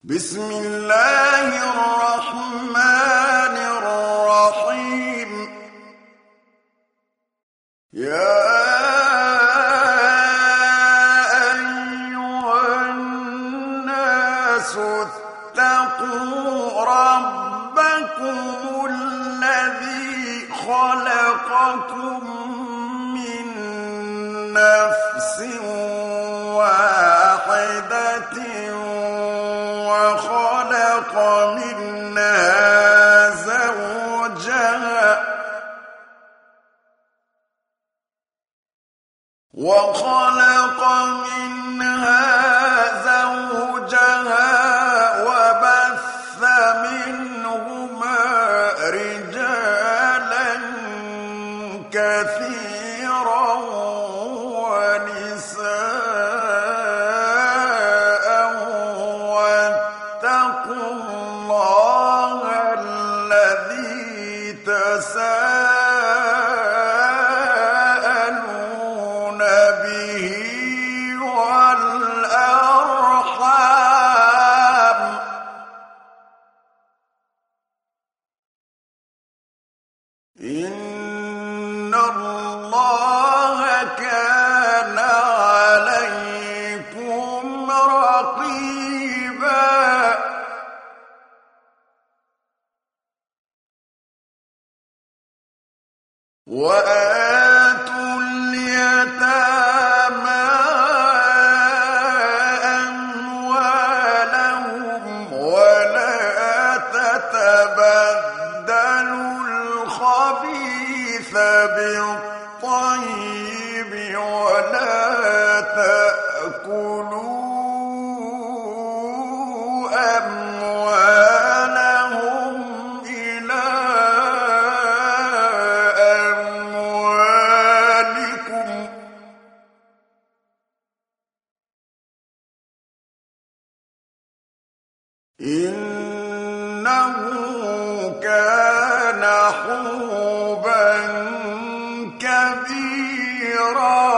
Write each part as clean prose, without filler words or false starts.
بسم الله الرحمن الرحيم. يا أيها الناس اتقوا ربكم الذي خلقكم من نفس واحدة وخلق منها زوجها وبث منهما رجالا كثيرا ونساء واتقوا الله الذي تساءلون به والأرحام إن الله كان عليكم رقيبا. وآتوا اليتامى أموالهم ولا تتبدلوا الخبيث بالطيب ولا تأكلوا أموالهم إلى أموالكم إنه كان حوبا كبيرا.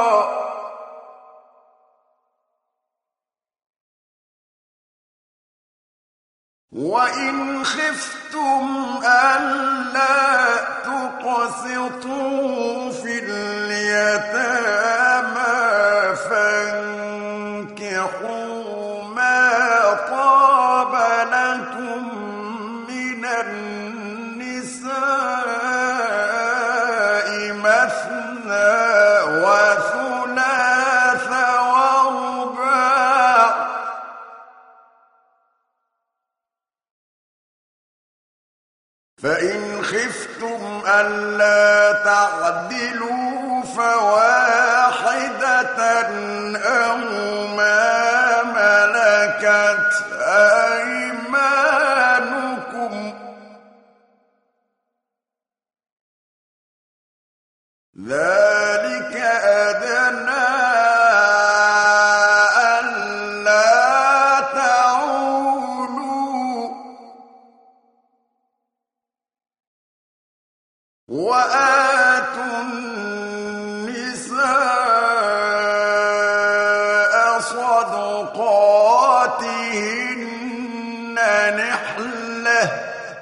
وإن خفتم ألا تقسطوا في اليتامى فانكحوا ما طاب لكم من النساء مثنى وثلاث ورباع فإن خفتم ألا تعدلوا فواحدة أو ما ملكت أيمانكم ذلك أدنى ألا تعولوا. وآتوا النساء صدقاتهن نحلة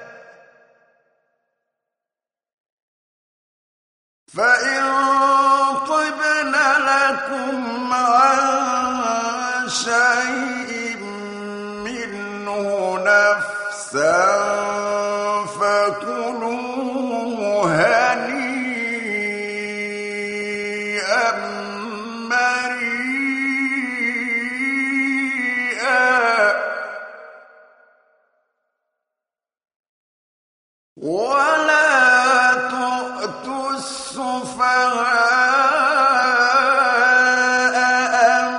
فإن طبن لكم عن شيء منه نفسا فكلوه هنيئا مريئا. ولا تؤتوا السفهاء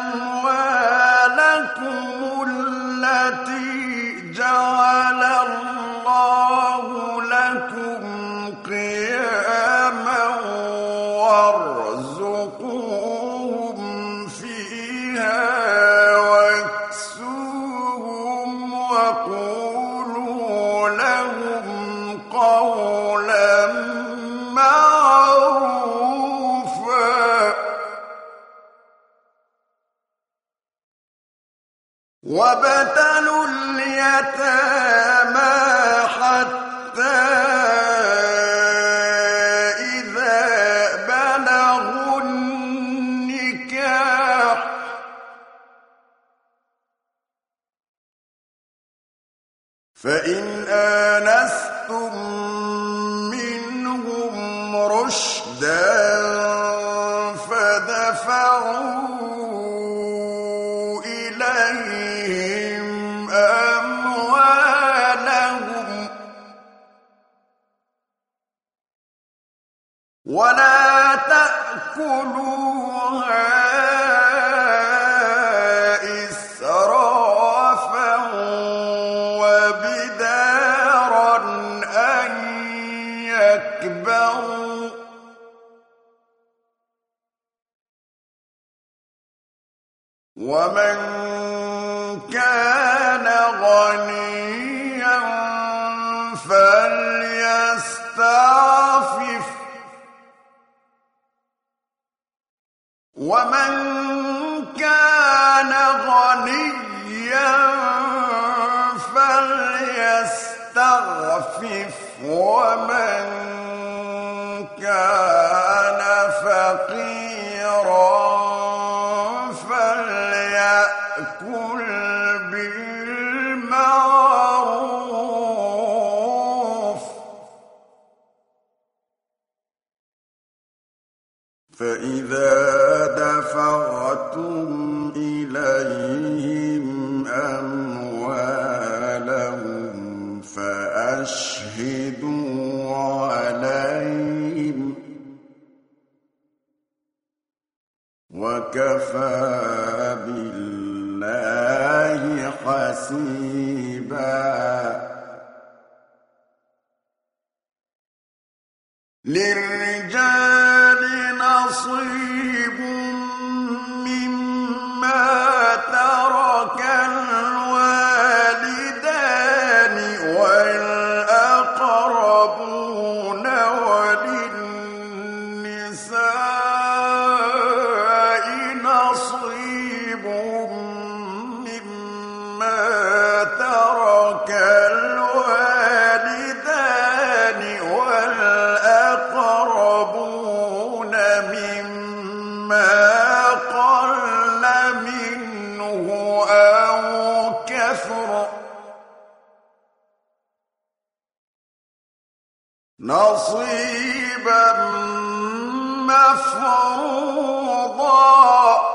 أموالكم التي جعل الله وابتلوا اليتامى حتى إذا بلغوا النكاح فإن آنستم منهم رشدا فدفعوا إليهم أموالهم ولا تأكلوها إسرافا وبدارا أن يكبروا ومن كان غنيا فليستعفف ومن كان غنيا فليستعفف ومن كان فقيرا فليأكل بالمعروف فإذا دفعتم إليهم أموالهم فأشهدوا عليهم وكفى بالله حسيبا للرجال نصيب مما ترك الوالدان والأقربون وللنساء نصيب مما ترك الوالدان والأقربون مما قل منه أو كثر نصيبا مفروضا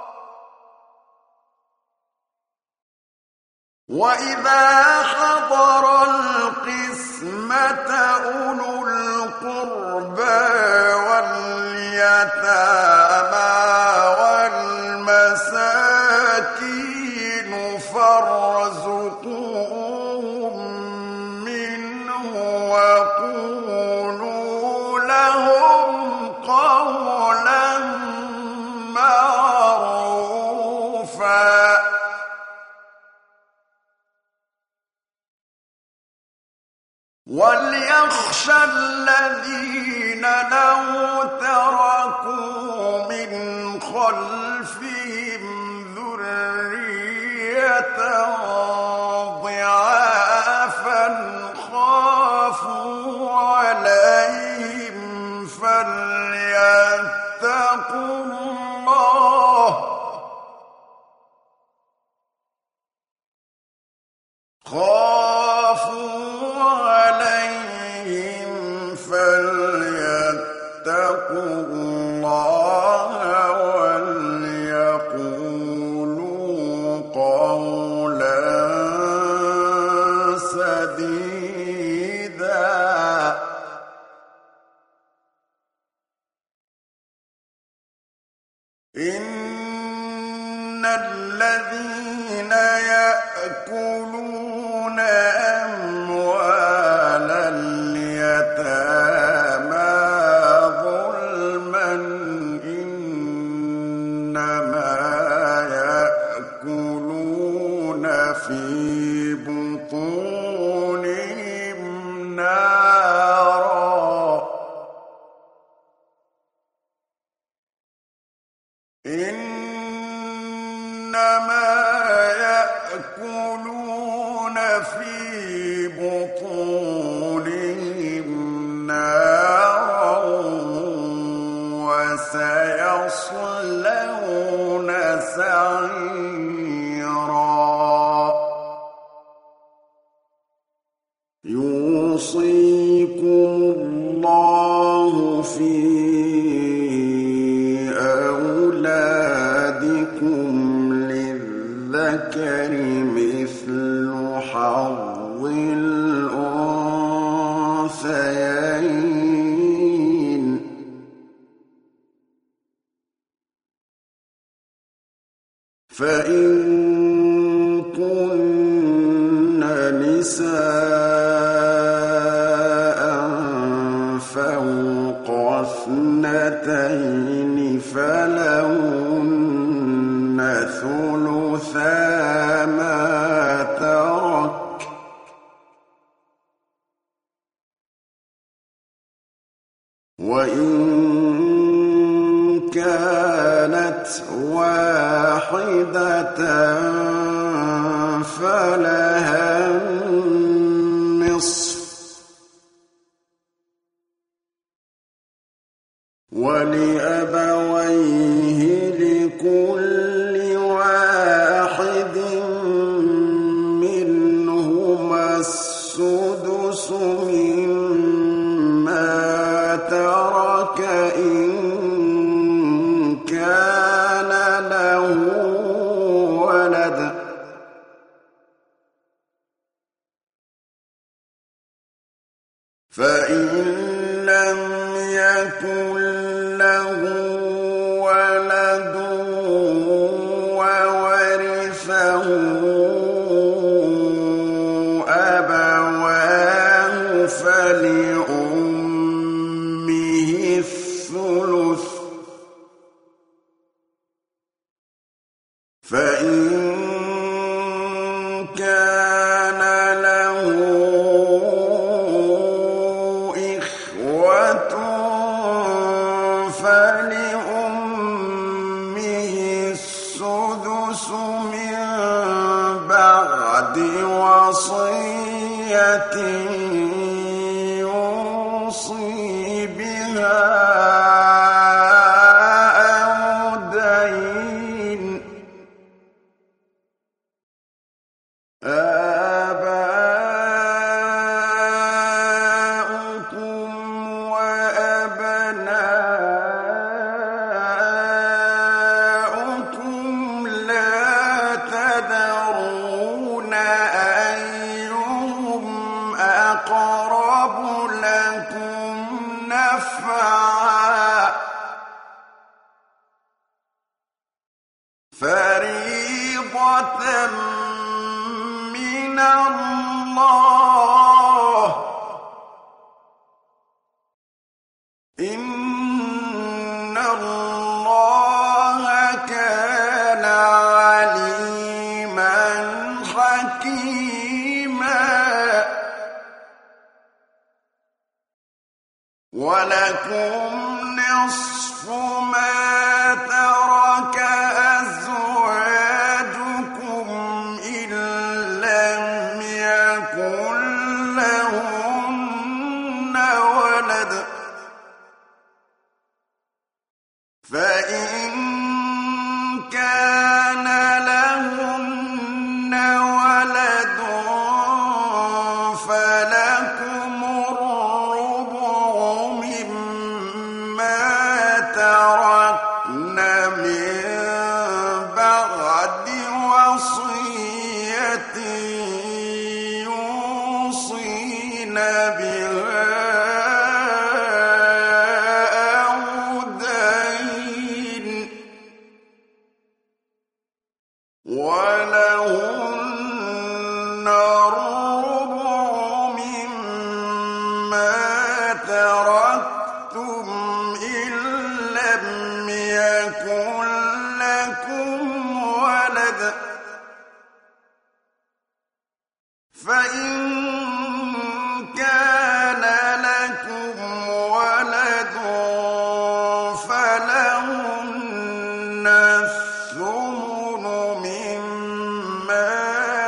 وإذا حضر القسمة أولو القربى واليتامى والمساكين فارزقوهم منه وقولوا لهم قولا معروفا وليخشى الذين لو تركوا من خلفهم ذرية ضعافا خافوا عليهم فليتقوا الله فليتقوا الله وليقولوا قولا سديدا إن الذين يأكلون أموال اليتامى ظلما إنما يأكلون في بطونهم نارا إنما يأكلون يأكلون في بطونهم نارا وسيصلون سعيرا يوصيكم الله في أولادكم للذكر مثل حظ الأنثيين فإن كن نساء فوق اثنتين فلهن ثلثا ما ترك وإن كانت واحدة فلها النصف ولأبويه لكل واحد منهما السدس مما ترك إن كان له ولد فإن لم يكن له ولد وورثه أبواه فلأمه الثلث فإن كان له إخوة فلأمه السدس من بعد وصية يوصي بها أو دين آباؤكم وأبناؤكم لا تدرون أيهم أقرب لكم نفعا فريضة من الله إن الله كان عليما حكيما ولكم نصف ما ترك أزواجكم إن لم يكن لهن ولد فإن كان لهن ولد فلكم الربع مما تركن من بعد وصية يوصين بها أو دين ولهن الربع مما تركتم إن لم يكن لكم ولد فإن كان لكم ولد فلهن الثمن مما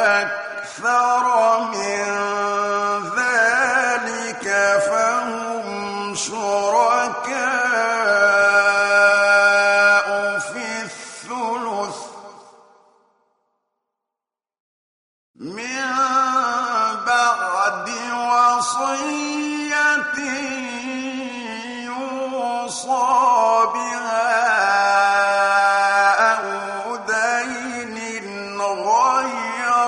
أكثر من ذلك فهم شركاء في الثلث من بعد وصية يوصى بها أو دين غير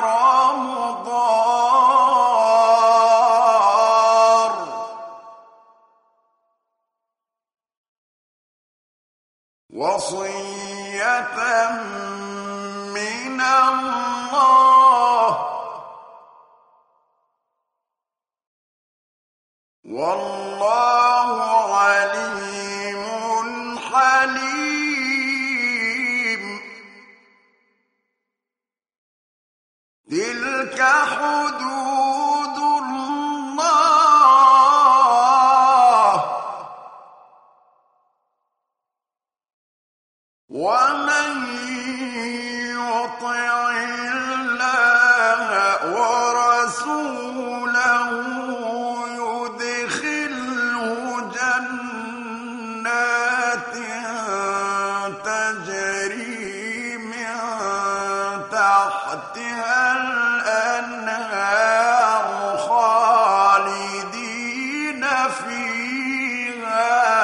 مضار وصية من الله والله عليم حليم تلك حدود الله ومن يطع الله ورسوله يدخله جنات تجري من تحتها الأنهار خالدين فيها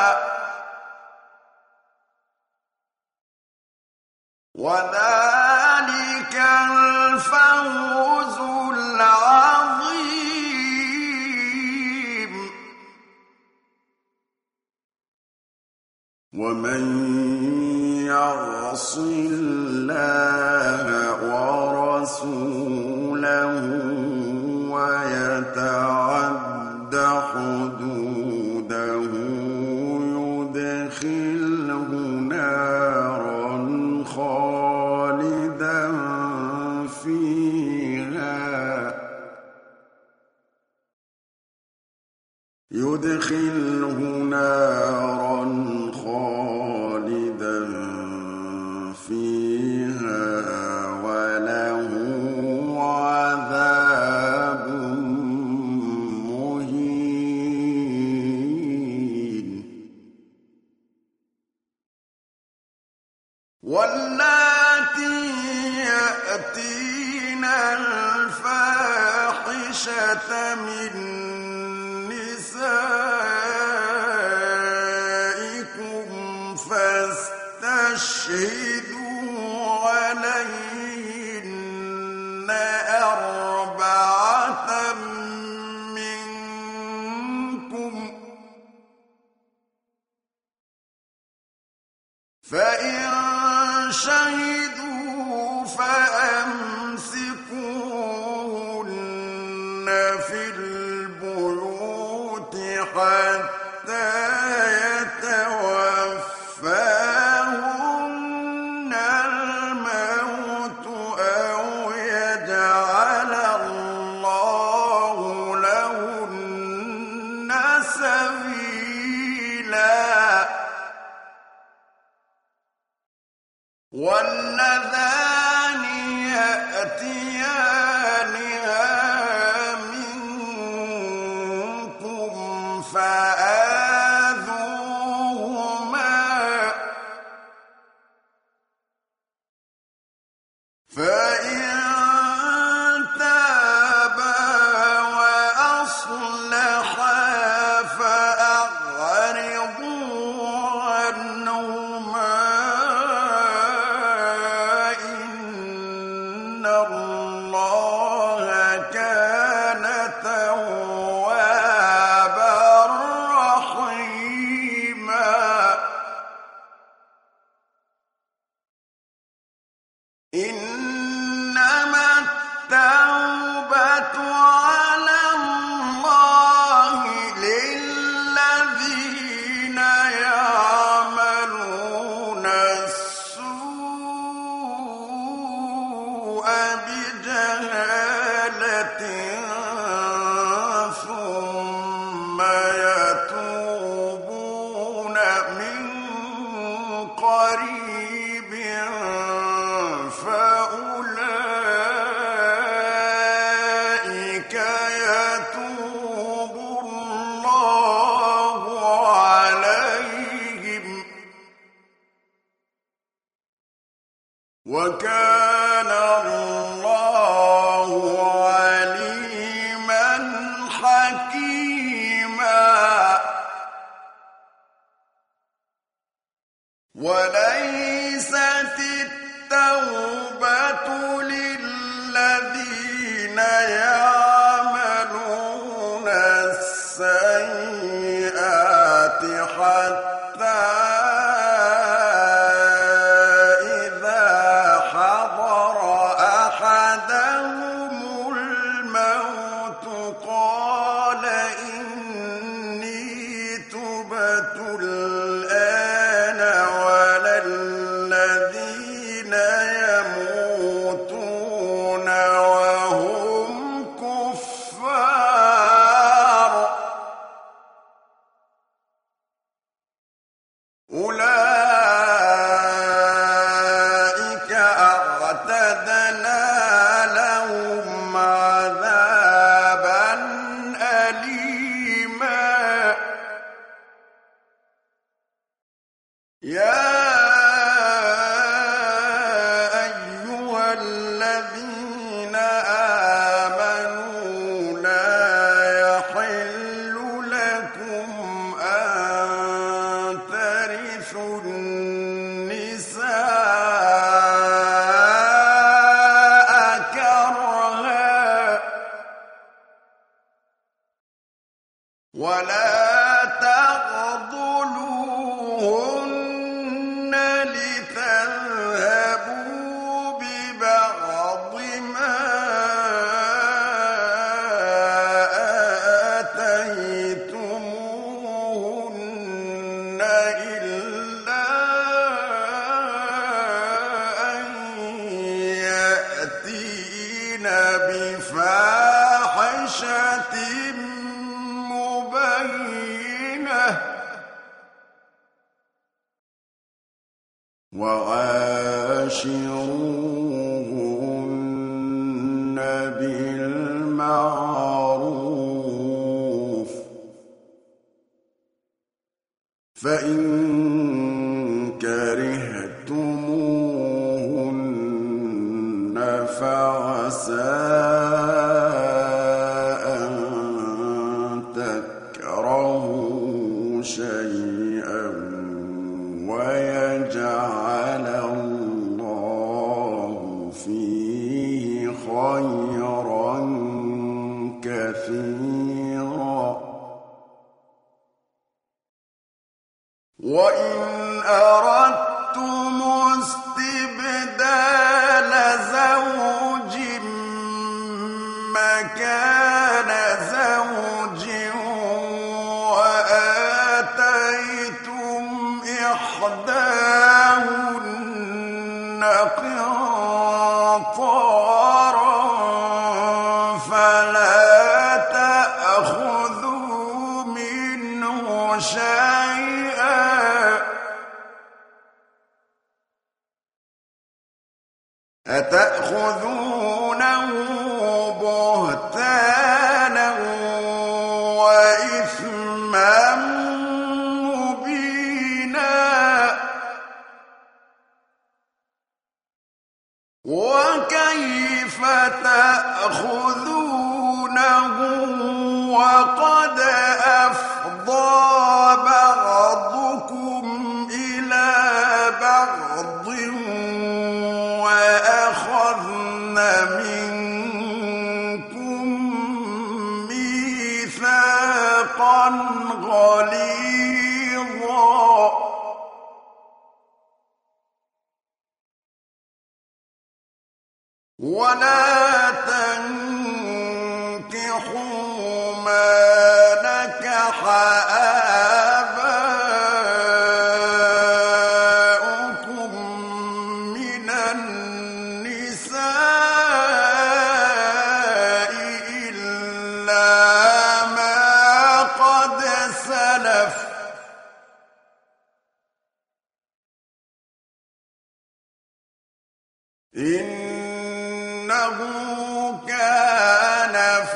وذلك الفوز العظيم ومن يعص الله ورسوله ويتعد حدوده يدخله نارا خالدا فيها يدخله نارا خالدا فيها وله عذاب مهين واللاتي يأتين الفاحشة من نسائكم فاستشهدوا عليهن أربعة منكم فإن شهدوا فأمسكوهن في البيوت حتى يتوفاهن الموت أو يجعل الله لهن سبيلا واللذان يأتيانها منكم فآذوهما فإن تابا وأصلحا فأعرضوا عنهما إن الله كان توابا رحيما إنما التوبة على الله للذين يعملون السوء بجهالة ثم يتوبون من قريب فأولئك ولا تعضلوهن لتذهبوا ببعض ما آتيتموهن إلا أن يأتين بفاحشة وعاشروهن بالمعروف فإن كرهتموهن فعسى أن تكرهوا شيئا ويجعل الله فيه خيرا كثيرا وإن أردتم استبدال زوج مكان زوج وآتيتم إحداهن قنطارا فلا تأخذوا منه شيئا أتأخذونه بهتانا وإثما مبينا وكيف تأخذونه وقد أفضى بعضكم إلى بعض وأخذن منكم ميثاقا غليظا ولا تنكحوا ما نكح آباؤكم من النساء إلا ما قد سلف إنه كان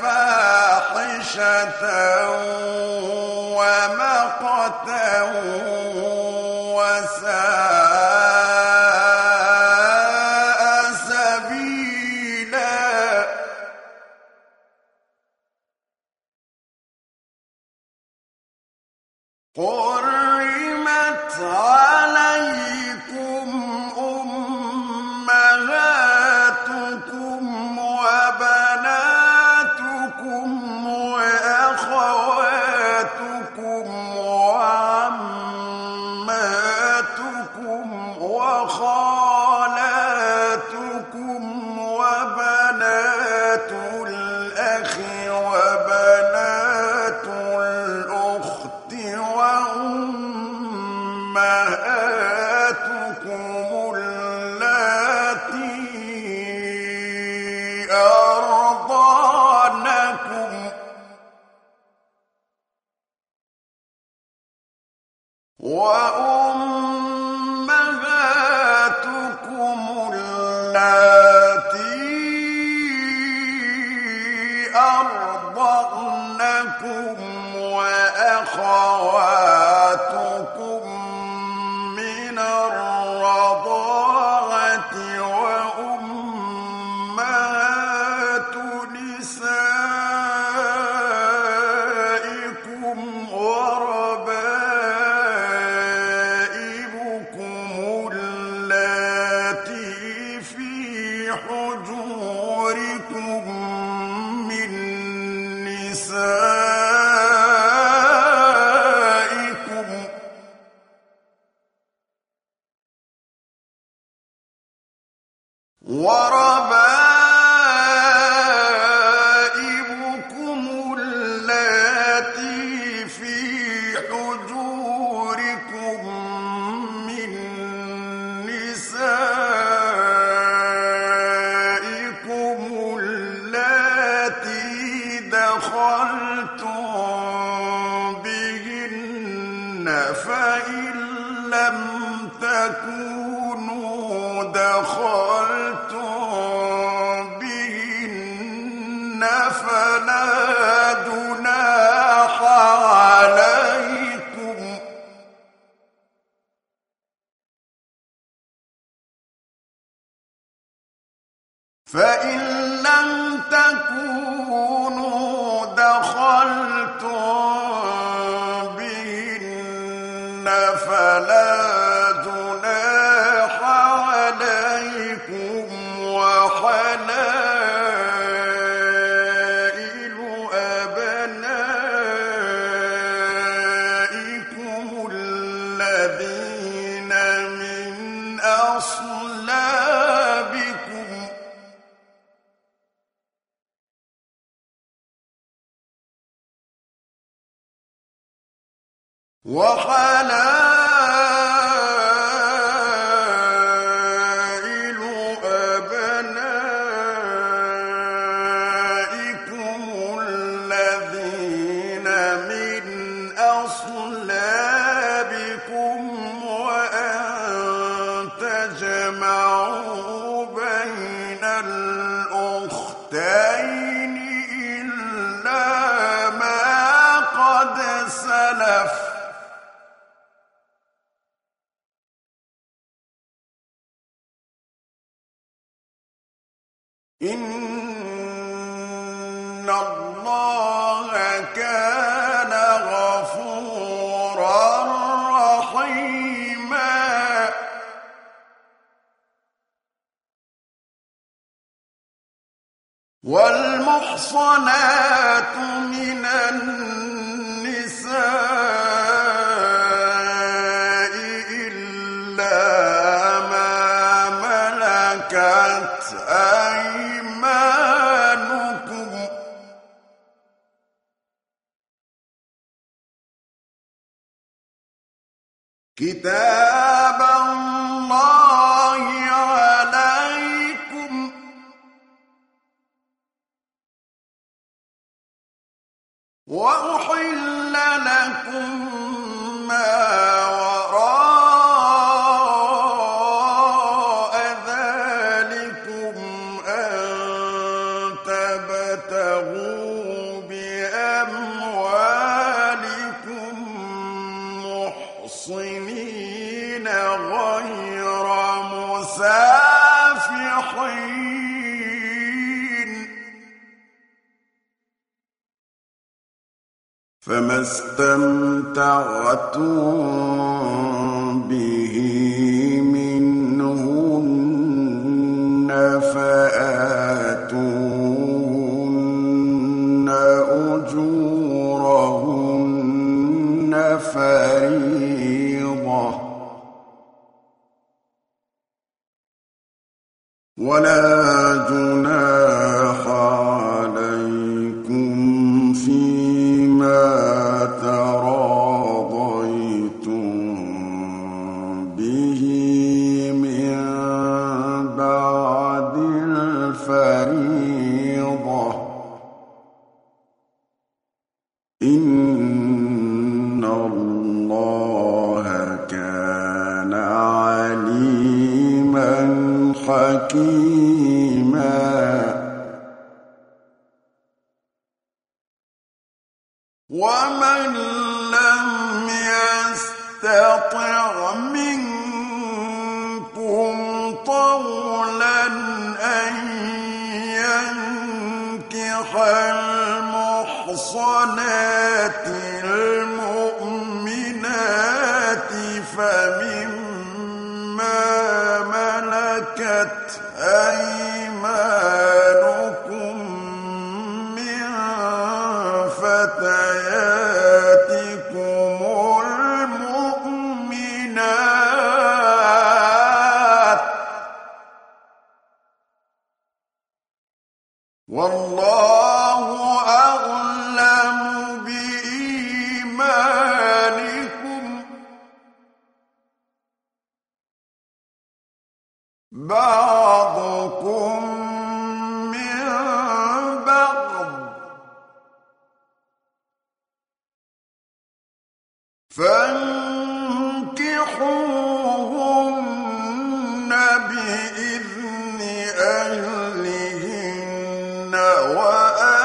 فاحشة ومقتا وساء سبيلا حرمت عليكم أمهاتكم وبناتكم وأخواتكم وعماتكم وخالاتكم وبنات الأخ وبنات الأخت وأمهاتكم اللاتي أرضعنكم وأمهاتكم اللاتي أرضعنكم وأخواتكم من الرضاعة وأمهات نسائكم وربائبكم اللاتي في حجوركم من نسائكم فلا جناح عليكم فإن لم تكونوا دخلتم بهن فلا جناح عليكم وحلائل أبنائكم الذين من أصلابكم وحلائل أبنائكم الذين من أصلابكم وأن تجمعوا بين الأختين إلا ما قد سلف إن الله كان غفورا رحيما والمحصنات من النساء إلا ما ملكت أيمانكم كتاب الله عليكم وأحل لكم ما وراء ذلكم أن تبتغوا بأموالكم محصنين غير مسافحين فما استمتعتم به منهن فآتوهن أجورهن فريضة ولا جناح عليكم فيما تراضيتم به من بعد الفريضة إن الله كان عليما حكيما ومن لم يستطع منكم طولا أن ينكح المحصنات المؤمنات فمما ملكت أيمانكم من فتياتكم المؤمنات والله أعلم بإيمانكم بعضكم من بعض فانكحوهن بإذن أهلهن وآتوهن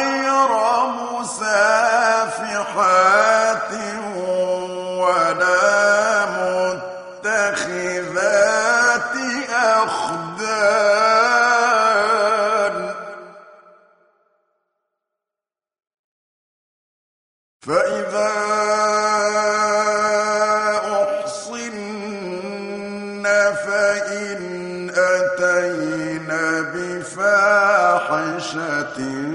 غير مسافحات ولا متخذات أخدان فإذا أحصن فإن أتين بفاحشة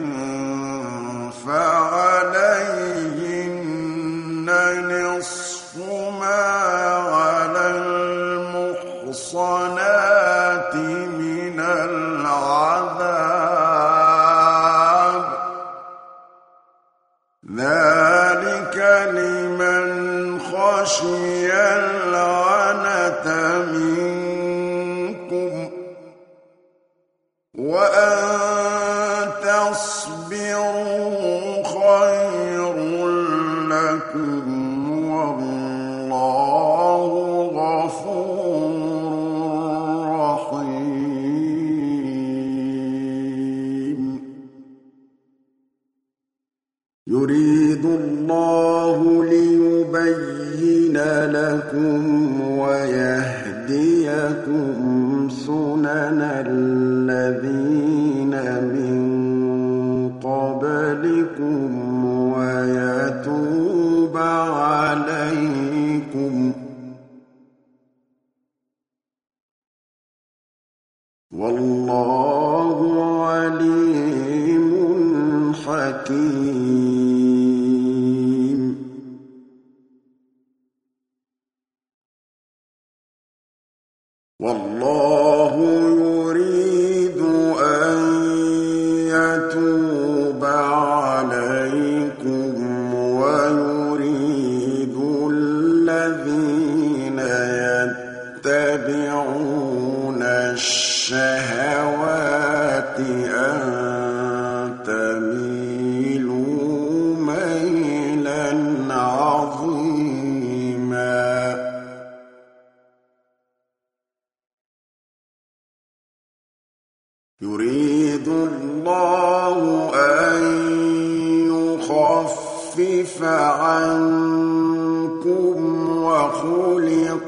فعليهن نصف ما على المحصنات من العذاب ذلك لمن خشي العنة منكم وأن تصبروا خير لكم والله غفور رحيم يريد الله ليبين لكم ويهديكم سنن الذين من قبلكم ويتوب عليكم والله عليم حكيم والله يريد أن يتوب عليكم ويريد الذين يتبعون الشهوات أن تميلوا ميلا عظيما يريد الله أن يخفف عنكم وخلق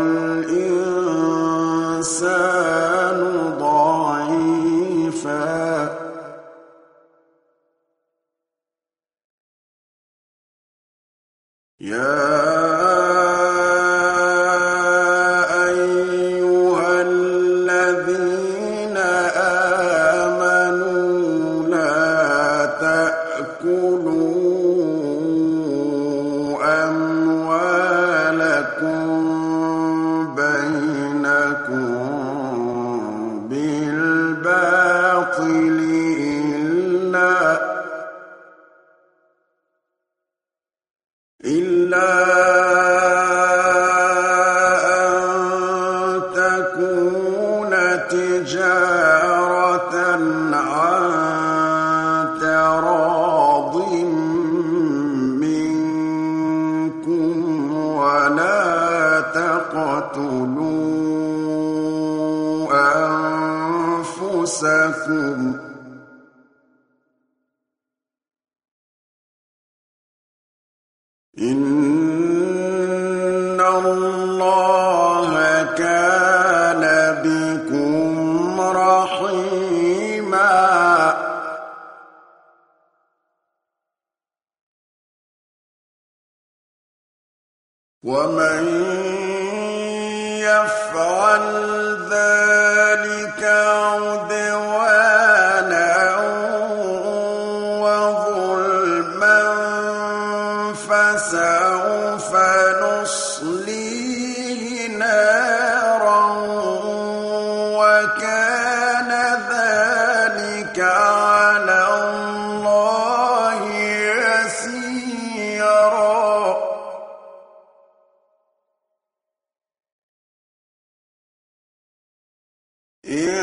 الإنسان ضعيفا يا أيها الذين آمنوا لا تأكلوا أموالكم بينكم بالباطل إلا أن تكون تجارة عن تراض منكم ولا تقتلوا أنفسكم إن الله كان بكم رحيما ومن يفعل ذلك عدوانا وظلما فسوف نصليه نارا وكان ذلك على الله يسيرا إن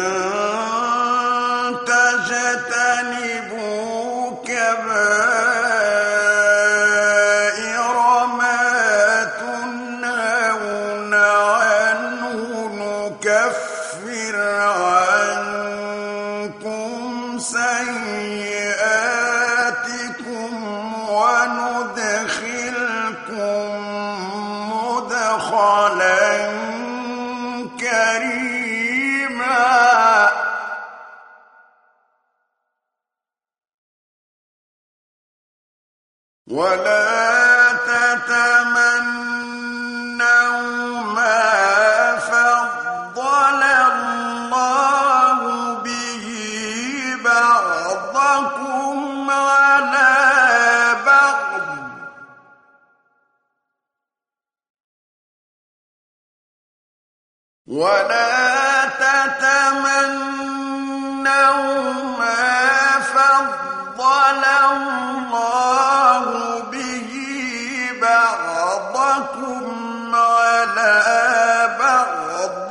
تجتنبوا كبائر ما تنهون عنه نكفر عنكم سيئاتكم ولا تتمنوا ما فضل الله به بعضكم على بعض ولا تتمنوا ما فضل الله به بعضكم على بعض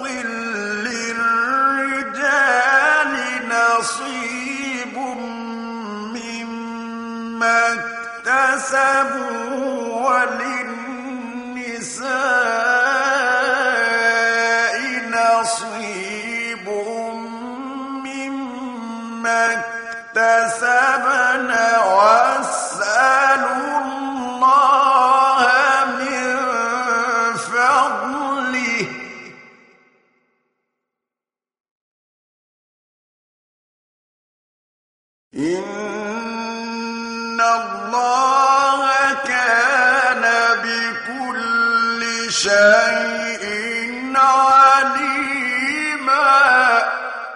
للرجال نصيب مما اكتسبوا وللنساء نصيب مما اكتسبن واسألوا الله من فضله إن الله كان بكل شيء عليما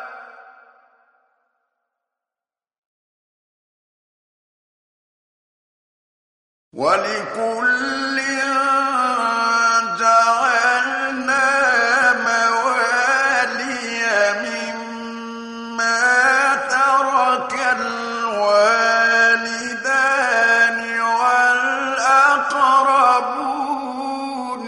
ولكل جعلنا موالي مما ترك الوالدان والأقربون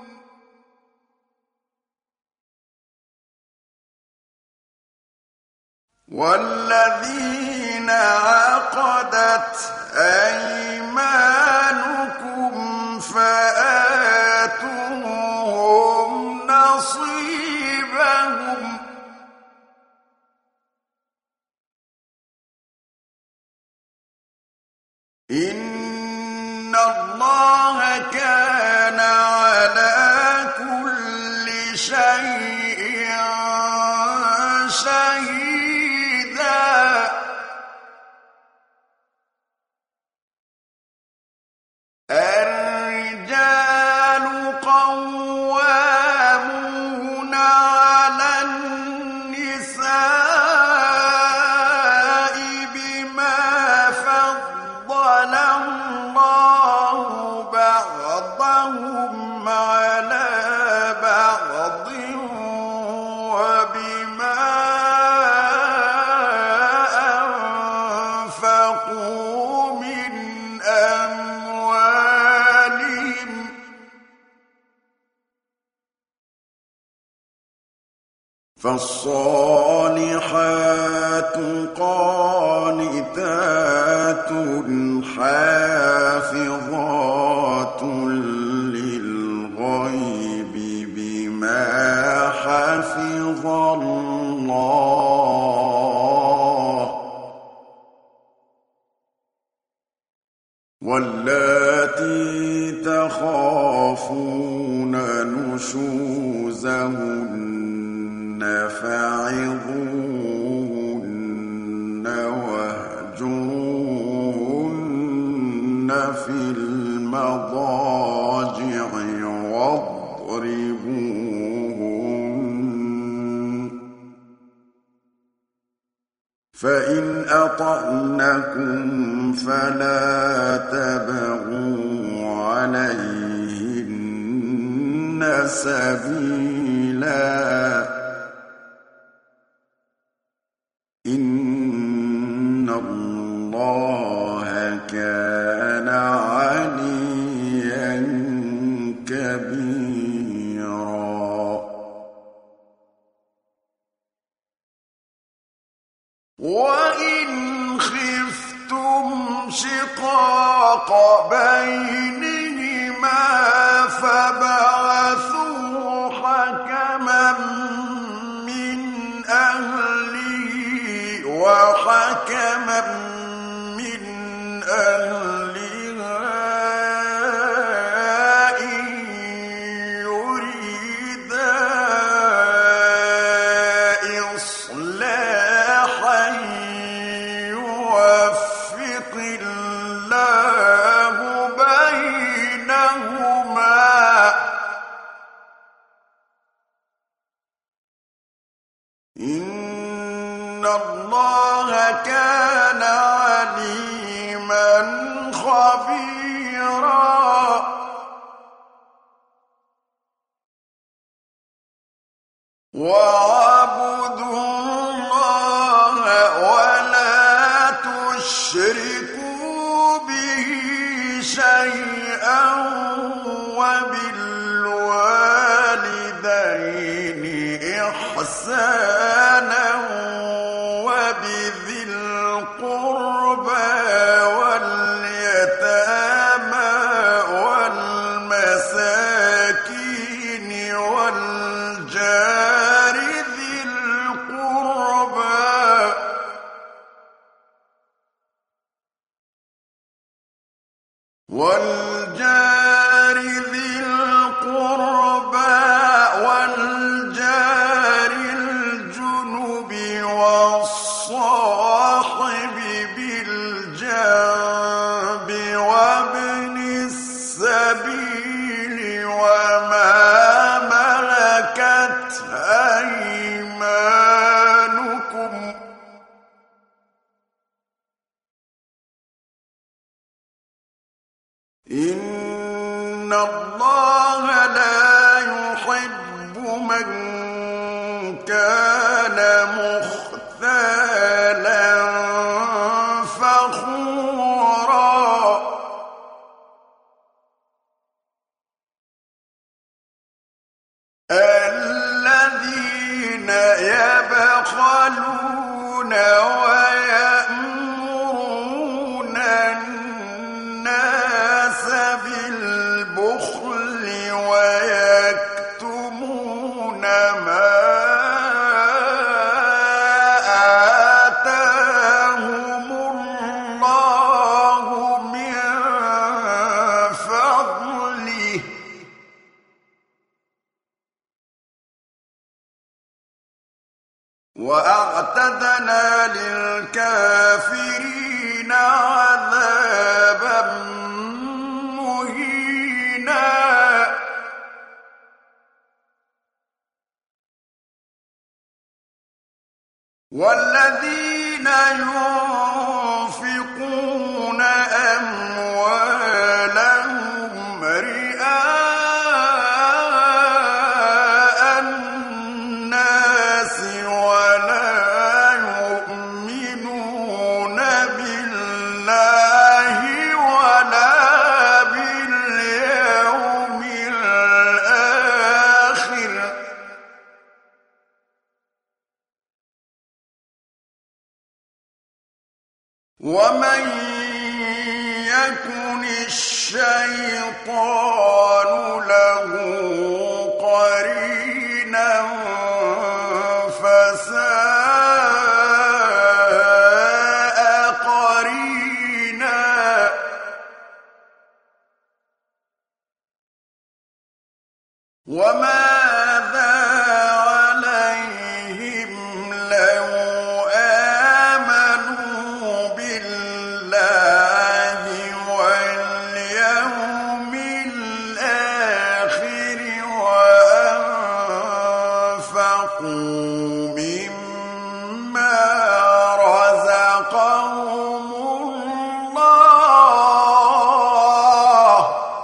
والذين عقدت أيمانكم فآتوهم نصيبهم إن الله كان على كل شيء شهيدا الرجال قوامون على النساء بما فضل الله بعضهم على بعض وبما أنفقوا من أموالهم فالصالحات قانتات حافظات للغيب بما حفظ الله واللاتي تخافون نشوزهن فعظوهن واهجروهن في المضاجع واضربوهن فإن أطعنكم فلا تبغوا عليهن سبيلا إن الله كان عليا كبيرا وإن خفتم شقاق بينهما فابعثوا حكما من أهله وحكما من أهله واعبدوا الله ولا تشركوا به شيئا وبالوالدين إحسانا وبذي القربى واليتامى والمساكين والجار ذي القربى والجار الجنب والصاحب بالجنب وابن السبيل وما ملكت أيمانكم إن الله لا يحب من كان مختالا فخورا الذين يبخلون ويأمرون الناس بالبخل ويكتمون ما آتاهم الله من فضله وأعتدنا للكافرين عذابا مهينا والذين ينفقون أموالهم رئاء الناس ولا يؤمنون بالله ولا باليوم الآخر ومن يكن الشيطان له قرينا فساء قرينا وماذا عليهم لو آمنوا بالله واليوم الآخر وأنفقوا مما رزقهم الله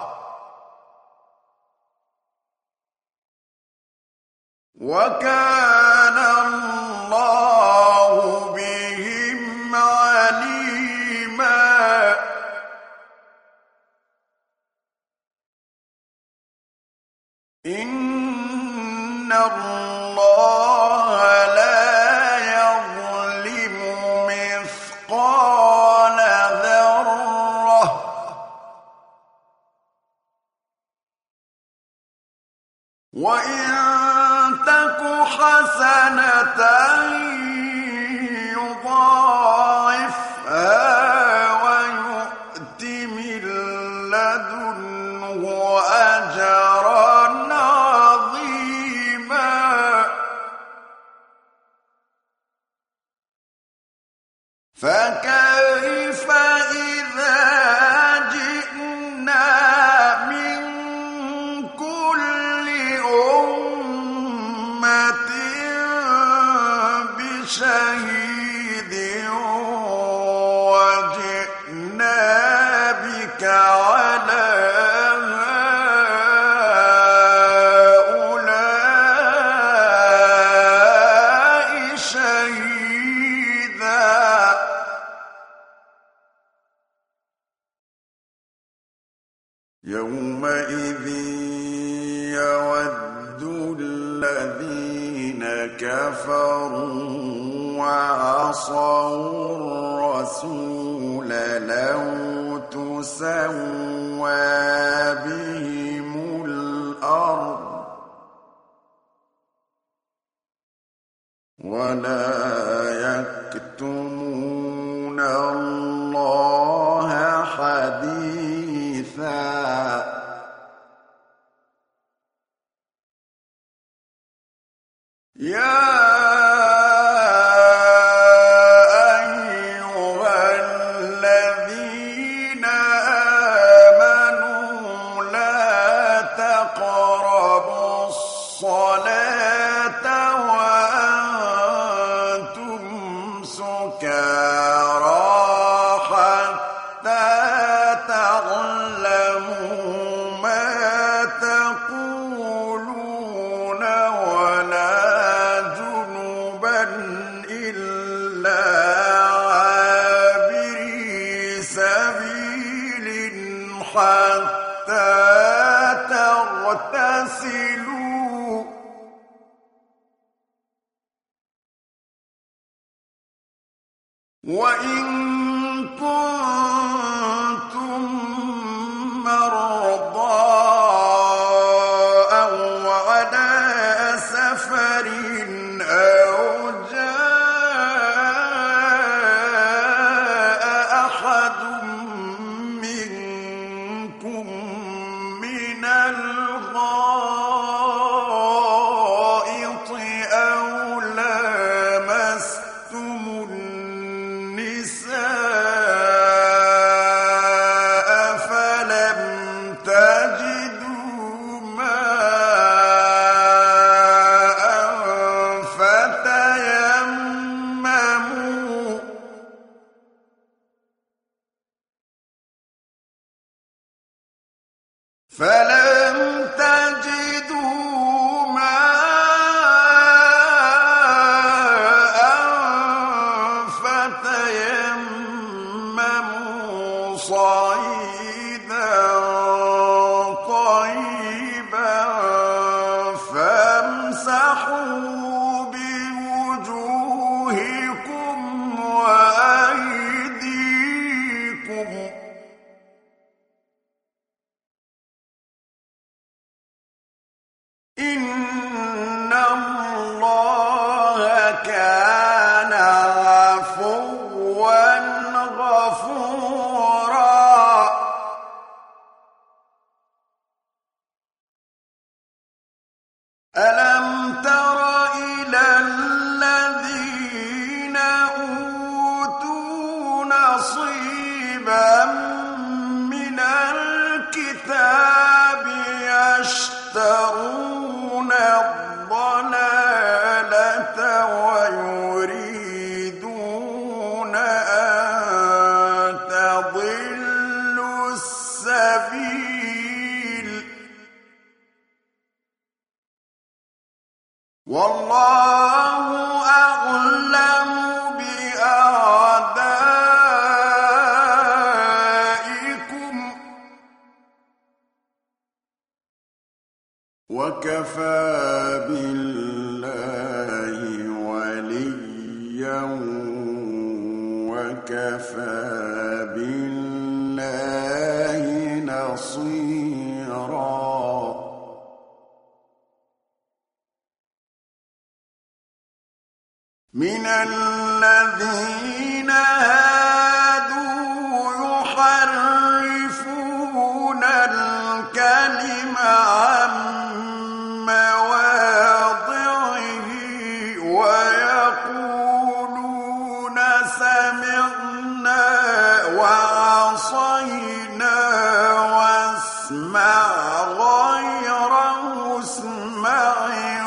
وكان الله بهم عليما إن الله لا يظلم مثقال ذرة وإن تك حسنة يضاعفها ويؤت من لدنه أجرا عظيما فكيف إذا جئنا من كل أمة يومئذ يود الذين كفروا وعصوا الرسول لو تسوى بهم الأرض ولا يكتمون الله حديثا يا وإن كنتم مرضى أو على سفر أو جاء أحد منكم من الغائط أو لامستم فلم تجدوا ماء فتيمموا صعيدا طيبا فامسحوا بوجوهكم وأيديكم إن الله كان عفوا غفورا ألم تر إلى الذين أوتوا نصيبا من الكتاب يشترون الضلالة ويريدون أن تضلوا السبيل والله أعلم بأعدائكم وكفى بالله وليا وكفى بالله نصيرا من الذين هادوا يحرفون الكلم عن مواضعه ويقولون سمعنا وعصينا واسمع غير مسمع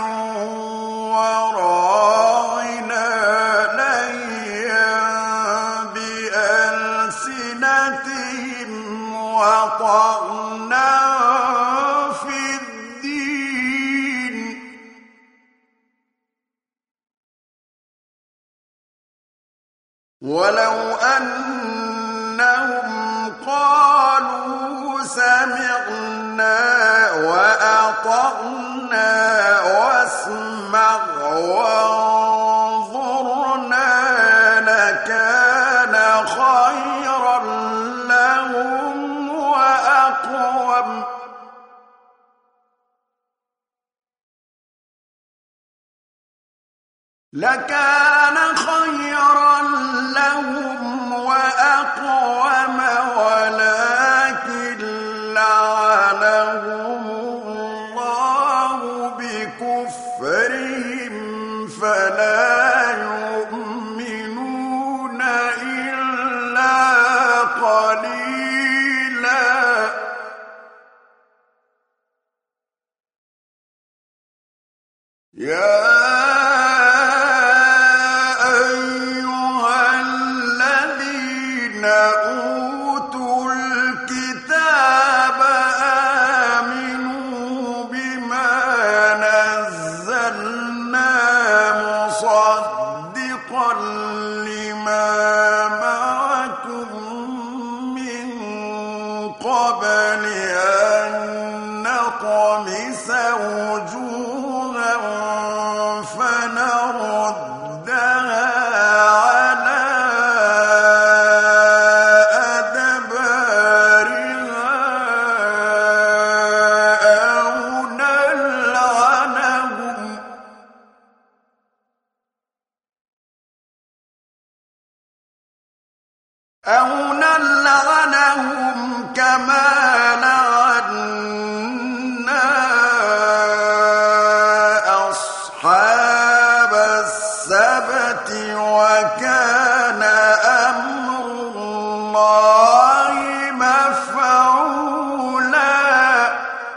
وراعنا ليا بألسنتهم وطعنا في الدين ولو أنهم قالوا سمعنا أطعنا واسمع وانظرنا لكان خيرا لهم وأقوم ولكن لعنهم الله بكفرهم فلا يؤمنون إلا قليلا يا أيها الذين أوتوا الكتاب آمنوا بما نزلنا مصدقا لما معكم من قبل أن نطمس وجوها فنردها على أدبارها أو نلعنهم كما لعنا أصحاب السبت وكان أمر الله مفعولا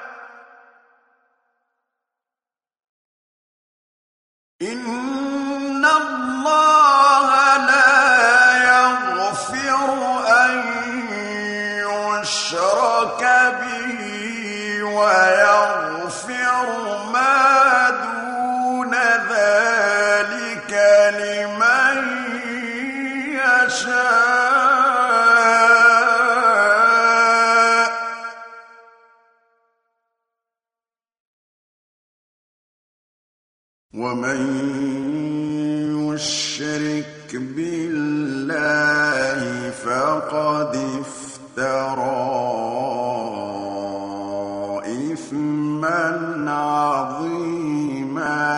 إن الله لا يغفر أن يشرك به ويغفر ما دون ذلك لمن يشاء ومن يشرك بالله فقد افترى إثما عظيما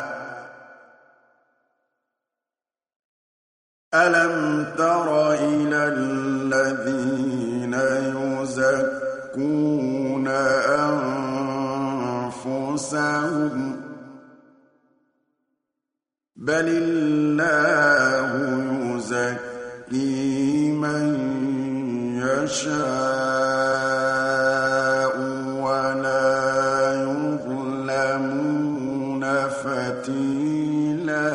ألم تر إلى الذين يزكون أنفسهم بل الله يزكي من يشاء ولا يظلمون فتيلا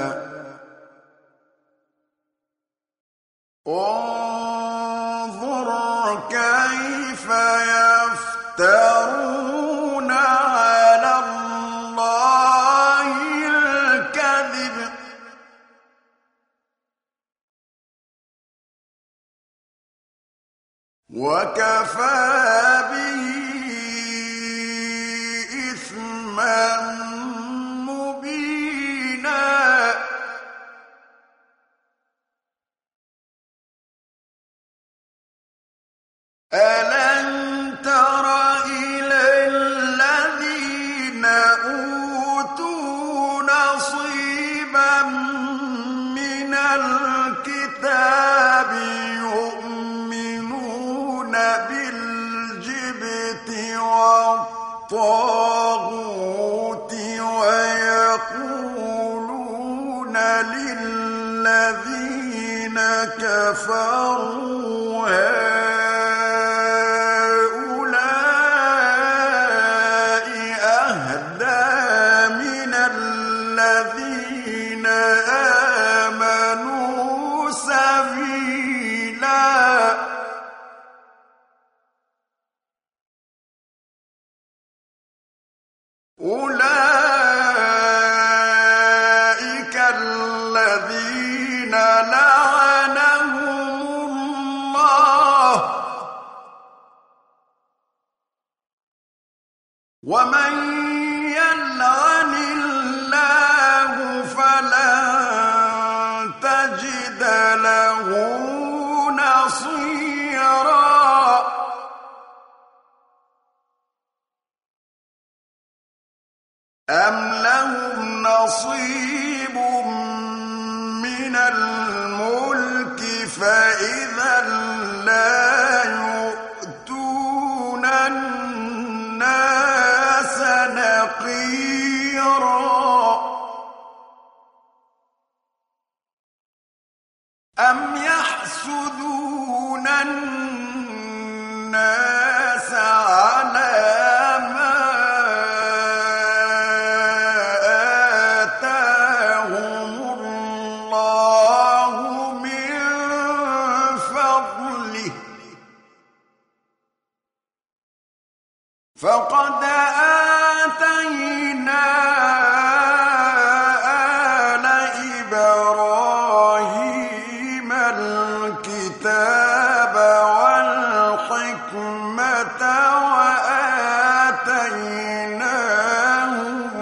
انظر كيف يفترون على الله الكذب وكفى به إثما مبينا ألم تر إلى الذين أوتوا نصيبا من الكتاب يؤمنون بالجبت والطاغوت ويقولون للذين كفروا هؤلاء أهدى من الذين آمنوا سبيلا أولئك الذين لعنهم الله ومن يلعن الله فلن تجد له نصيرا أم لهم نصيب من الملك فإذا لا يؤتون الناس نقيرا أم يحسدون الناس على ما آتاهم الله من فضله فقد آتينا آل إبراهيم الكتاب والحكمة وآتيناهم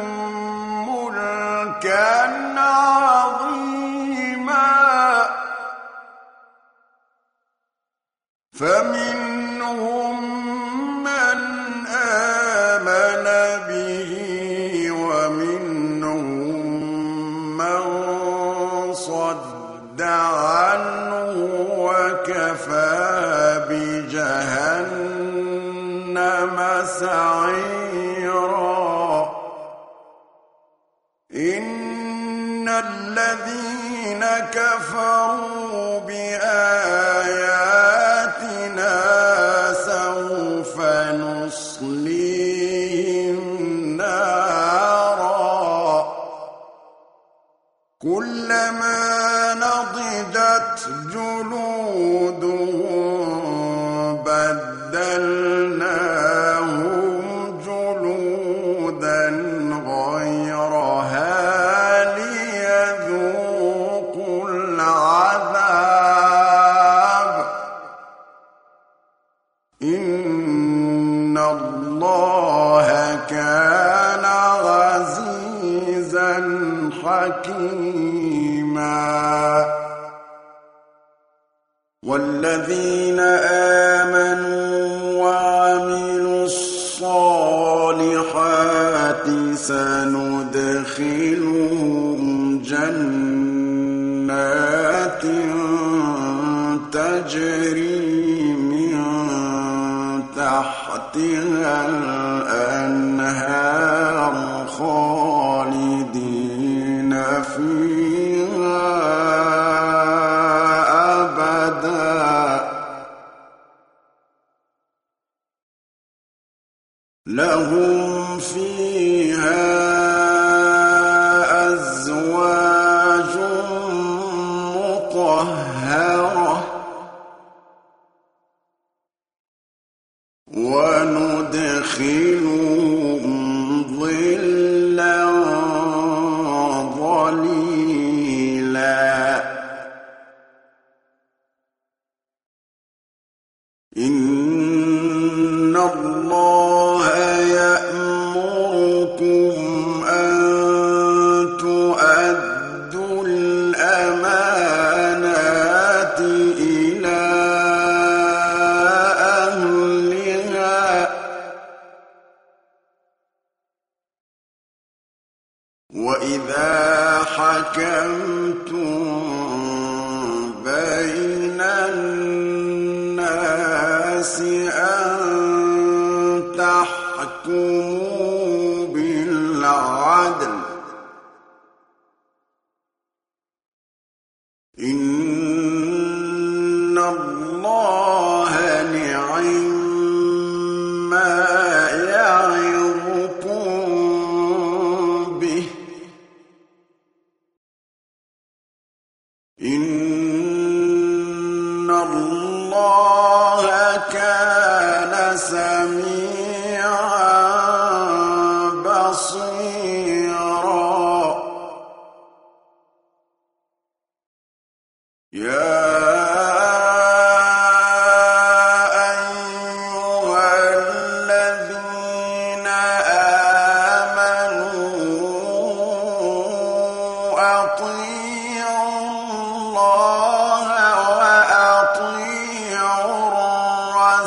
ملكا عظيما فمنهم من آمن به ومنهم من صد عنه وكفى بجهنم سعيرا إن الذين كفروا بآياتنا سوف نصليهم نارا كلما نضجت جلودهم بدلناهم جلودا غيرها ليذوقوا العذاب إن الله كان عزيزا حكيما والذين آمنوا وعملوا الصالحات سندخلهم جنات تجري من تحتها الأنهار خالدين فيها أبدا لهم فيها أزواج مطهرة وندخلهم ظلا ظليلا إن الله يأمركم أن تؤدوا الأمانات إلى أهلها وإذا حكمتم بين الناس أن تحكموا بالعدل إن الله نعم ما يعظكم به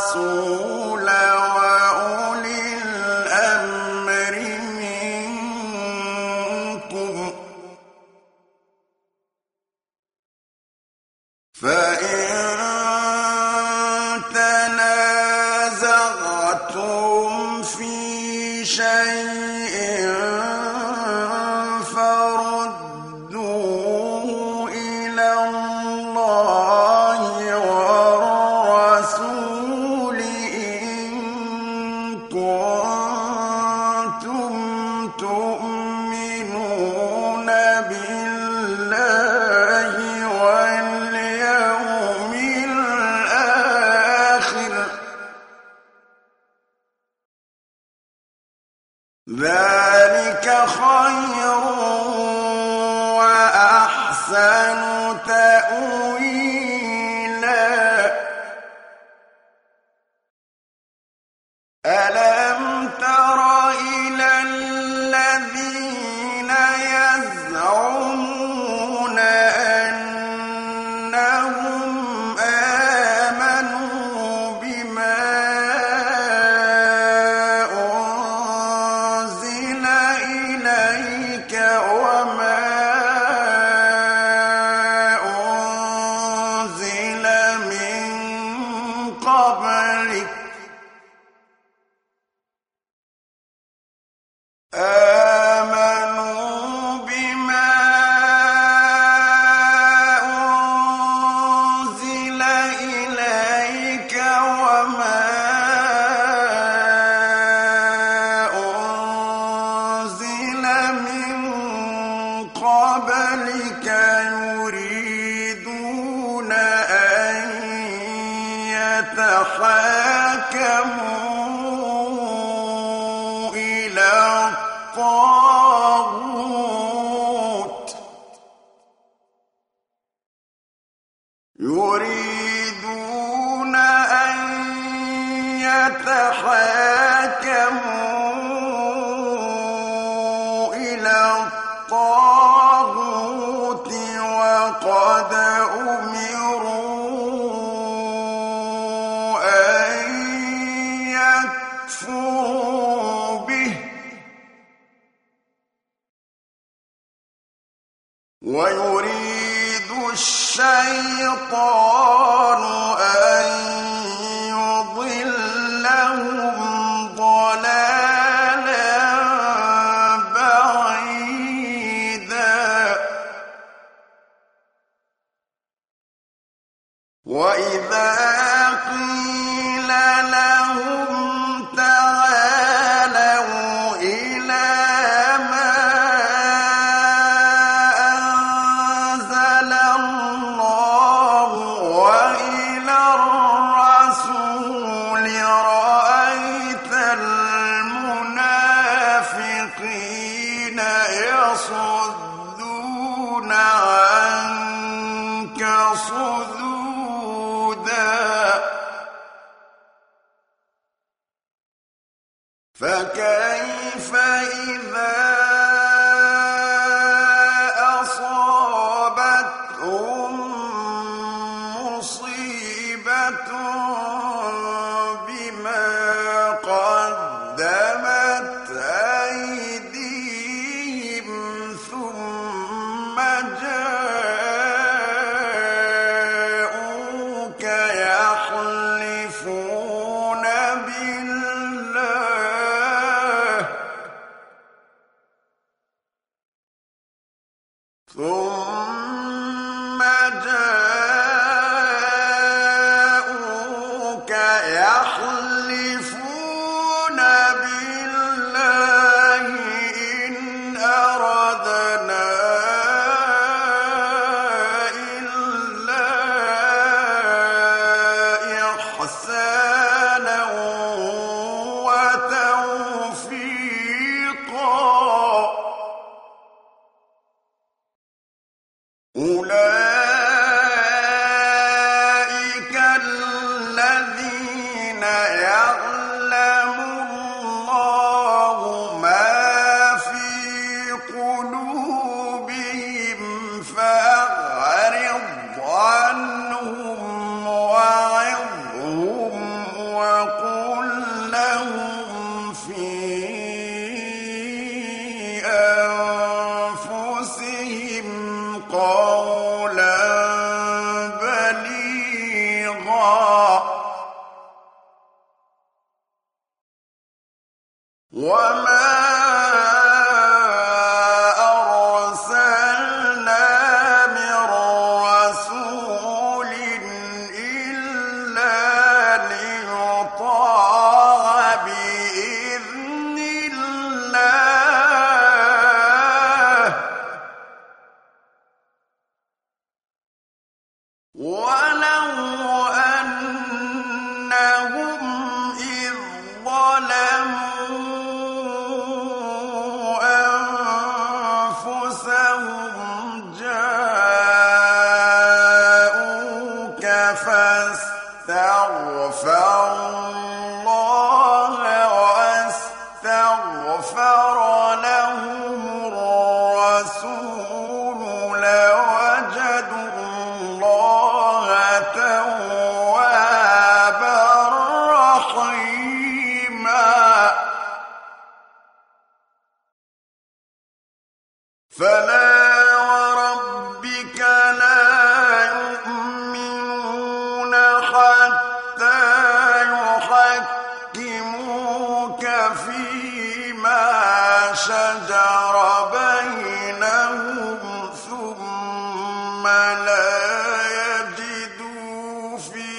الرَّسُولَ وَأُولِي الْأَمْرِ مِنكُمْ ۖ فَإِن تَنَازَعْتُمْ فِي شَيْءٍ فَرُدُّوهُ إِلَى اللَّهِ وَالرَّسُولِ إِن كُنتُمْ تُؤْمِنُونَ بِاللَّهِ وَالْيَوْمِ الْآخِرِ ۚ ذَلِكَ خَيْرٌ وَأَحْسَنُ تَأْوِيلًا. أَلَمْ تَرَ إِلَى الَّذِينَ يَزْعُمُونَ أَنَّهُمْ آمَنُوا بِمَا أُنزِلَ إِلَيْكَ وَمَا أُنزِلَ مِن قَبْلِكَ يُرِيدُونَ أَن يَتَحَاكَمُوا إِلَى الطَّاغُوتِ وَقَدْ أُمِرُوا أَن يَكْفُرُوا بِهِ ۚ وَيُرِيدُ الشَّيْطَانُ أَن يُضِلَّهُمْ ضَلَالًا بَعِيدًا. وَإِذَا قِيلَ لَهُمْ تَعَالَوْا إِلَىٰ مَا أَنزَلَ اللَّهُ وَإِلَى الرَّسُولِ رَأَيْتَ الْمُنَافِقِينَ يَصُدُّونَ عَنكَ صُدُودًا. فَكَيْفَ إِذَا أَصَابَتْهُم مُّصِيبَةٌ بِمَا قَدَّمَتْ أَيْدِيهِمْ ثُمَّ جَاءُوكَ يَحْلِفُونَ بِاللَّهِ وما أرسلنا من رسول إلا ليطاع بإذن الله ولو أنهم إذ ظلموا أنفسهم جاءوك فاستغفروا الله واستغفر لهم الرسول لوجدوا الله توابا رحيما فلا وربك لا يؤمنون حتى يحكموك فيما شجر بينهم ثم لا يجدوا في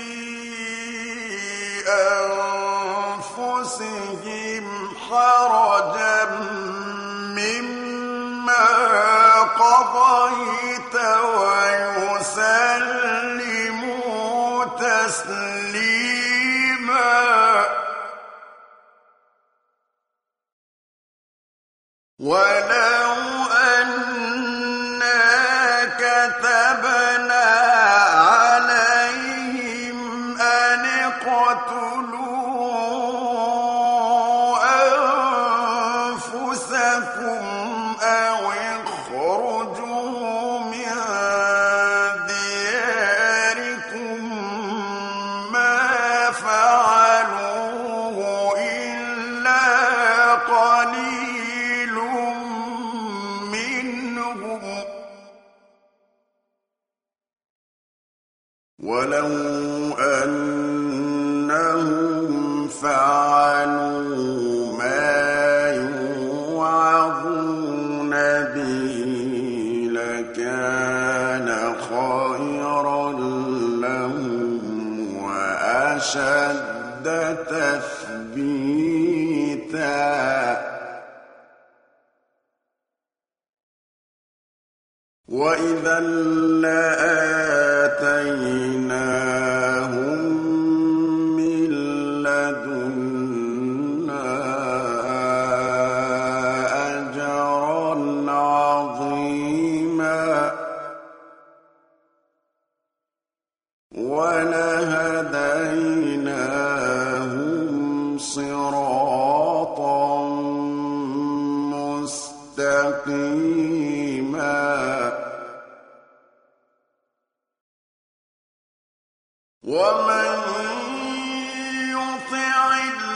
أنفسهم حرجا مما قضيت ويسلموا تسليما ولو أنا كتبنا عليهم أن اقتلوا أنفسكم أو اخرجوا من دياركم ما فعلوه إلا قليل منهم ولو أنهم فعلوا ما يوعظون به لكان خيرا لهم وأشد تثبيتا وإذا لآتيناهم من لدنا أجرا عظيما ولهديناهم صراطا مستقيما ومن يطع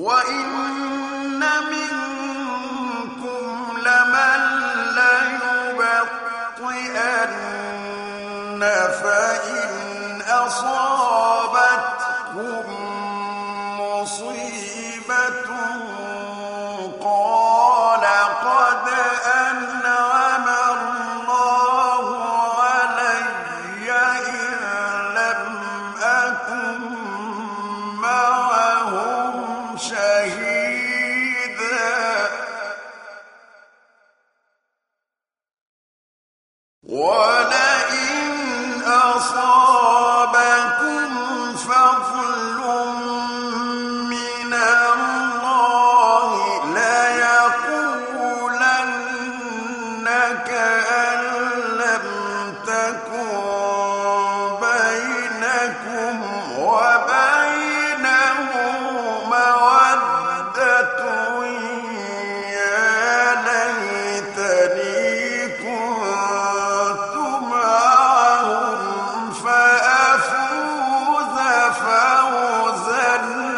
وَإِنَّ مِنكُمْ لَمَن لَّيُبَطِّئَنَّ فَإِنْ أَصَابَتْكُم مُّصِيبَةٌ قَالَ قَدْ أَنْعَمَ اللَّهُ عَلَيَّ إِذْ لَمْ أَكُن مَّعَهُمْ شَهِيدًا وَلَئِنْ أَصَابَكُمْ فَضْلٌ مِّنَ اللَّهِ لَيَقُولَنَّ كَأَن لَّمْ تَكُن بَيْنَكُمْ وَبَيْنَهُ مَوَدَّةٌ يَا لَيْتَنِي كُنتُ مَعَهُمْ فَأَفُوزَ فَوْزًا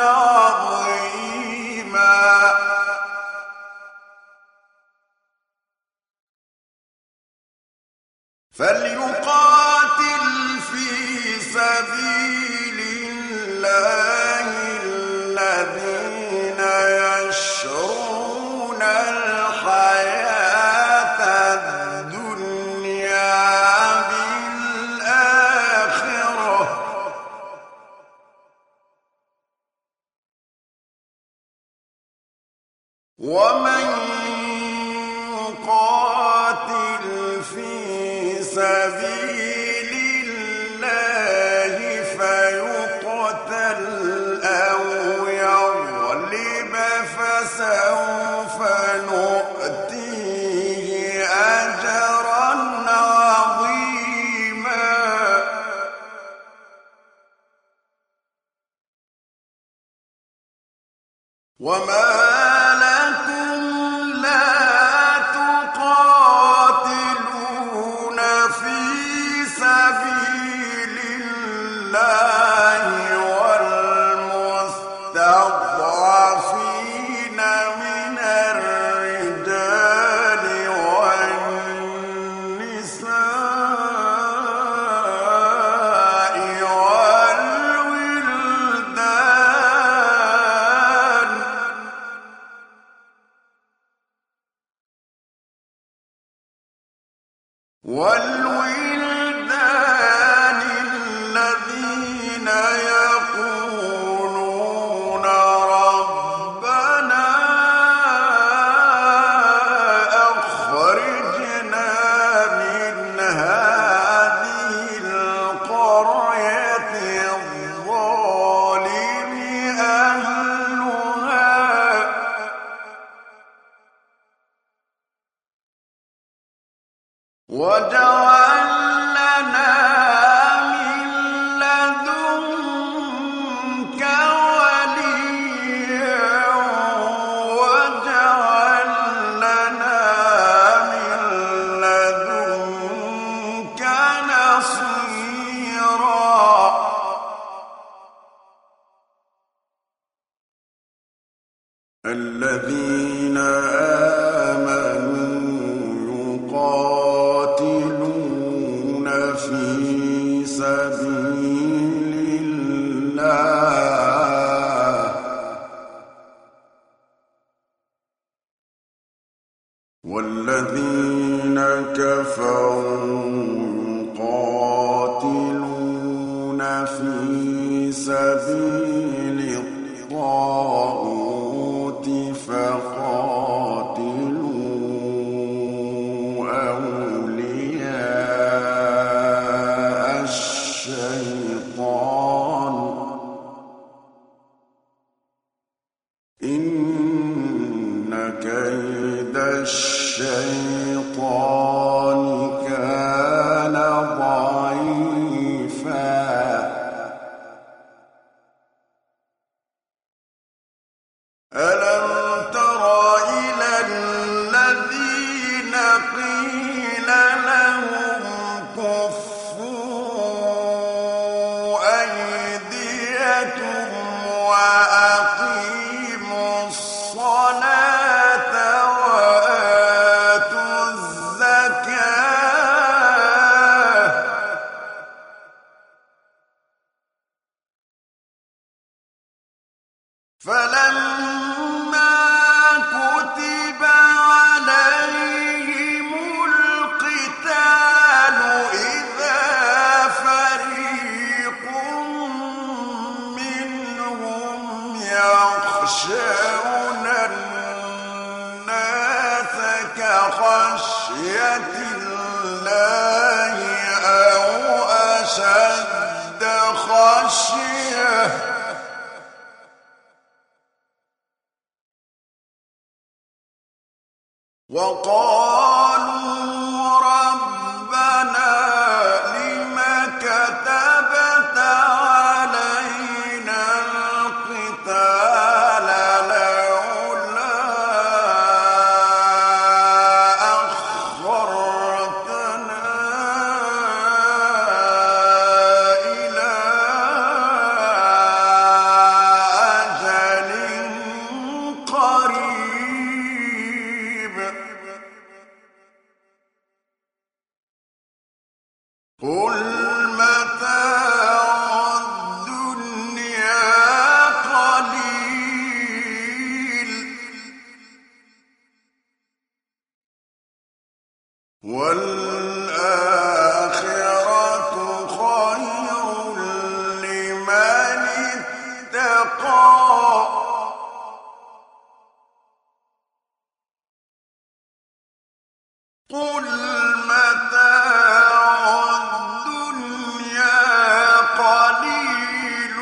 عَظِيمًا فَلْيُقَاتِلْ فِي سَبِيلِ اللَّهِ الَّذِينَ يَشْرُونَ الْحَيَاةَ الدُّنْيَا بِالْآخِرَةِ ۖ وَمَن يُقَاتِلْ فِي سَبِيلِ اللَّهِ فَيُقْتَلْ أَوْ يَغْلِبْ فَسَوْفَ نُؤْتِيهِ أَجْرًا عَظِيمًا وَمَا لَكُمْ لَا تُقَاتِلُونَ فِي سَبِيلِ اللَّهِ وَالْمُسْتَضْعَفِينَ مِنَ الرِّجَالِ وَالنِّسَاءِ وَالْوِلْدَانِ الَّذِينَ يَقُولُونَ رَبَّنَا أَخْرِجْنَا مِنْ هَٰذِهِ الْقَرْيَةِ الظَّالِمِ أَهْلُهَا وَاجْعَل لَّنَا مِن لَّدُنكَ وَلِيًّا وَاجْعَل لَّنَا مِن لَّدُنكَ نَصِيرًا الَّذِينَ آمَنُوا يُقَاتِلُونَ فِي سَبِيلِ اللَّهِ وَالَّذِينَ كَفَرُوا يُقَاتِلُونَ فِي سَبِيلِ الطَّاغُوتِ فَقَاتِلُوا أَوْلِيَاءَ الشَّيْطَانِ إِنَّ كَيْدَ الشَّيْطَانِ كَانَ ضَعِيفًا فلما كتب عليهم القتال إذا فريق منهم يخشون الناس كخشية الله أو أشد خشية وقالوا ربنا لم كتبت علينا القتال لولا أخرتنا إلى أجل قريب قل متاع الدنيا قليل والآخرة خير لمن اتقى قل متاع الدنيا قليل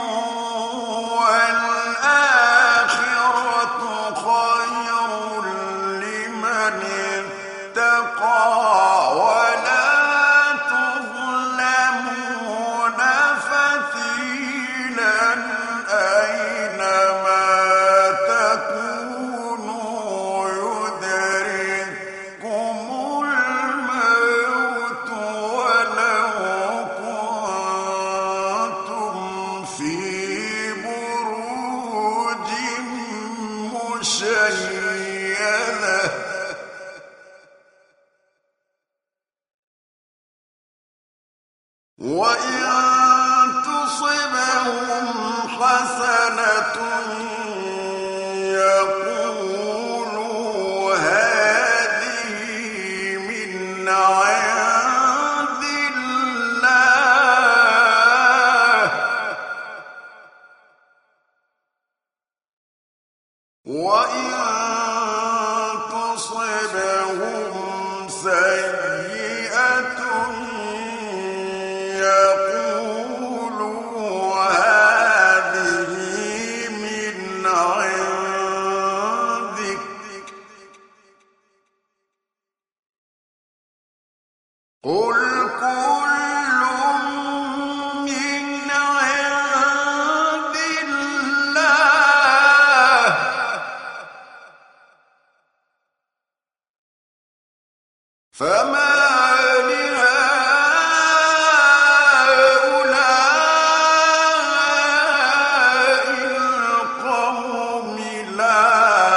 والآخرة خير لمن اتقى ولا تظلمون فتيلا أينما تكونوا يدرككم الموت ولو كنتم في بروج مشيدة وإن تصبهم حسنة يقولوا هذه من عند الله وإن تصبهم سيئة يقولوا هذه من عندك قل كل من عند الله فما لهؤلاء القوم لا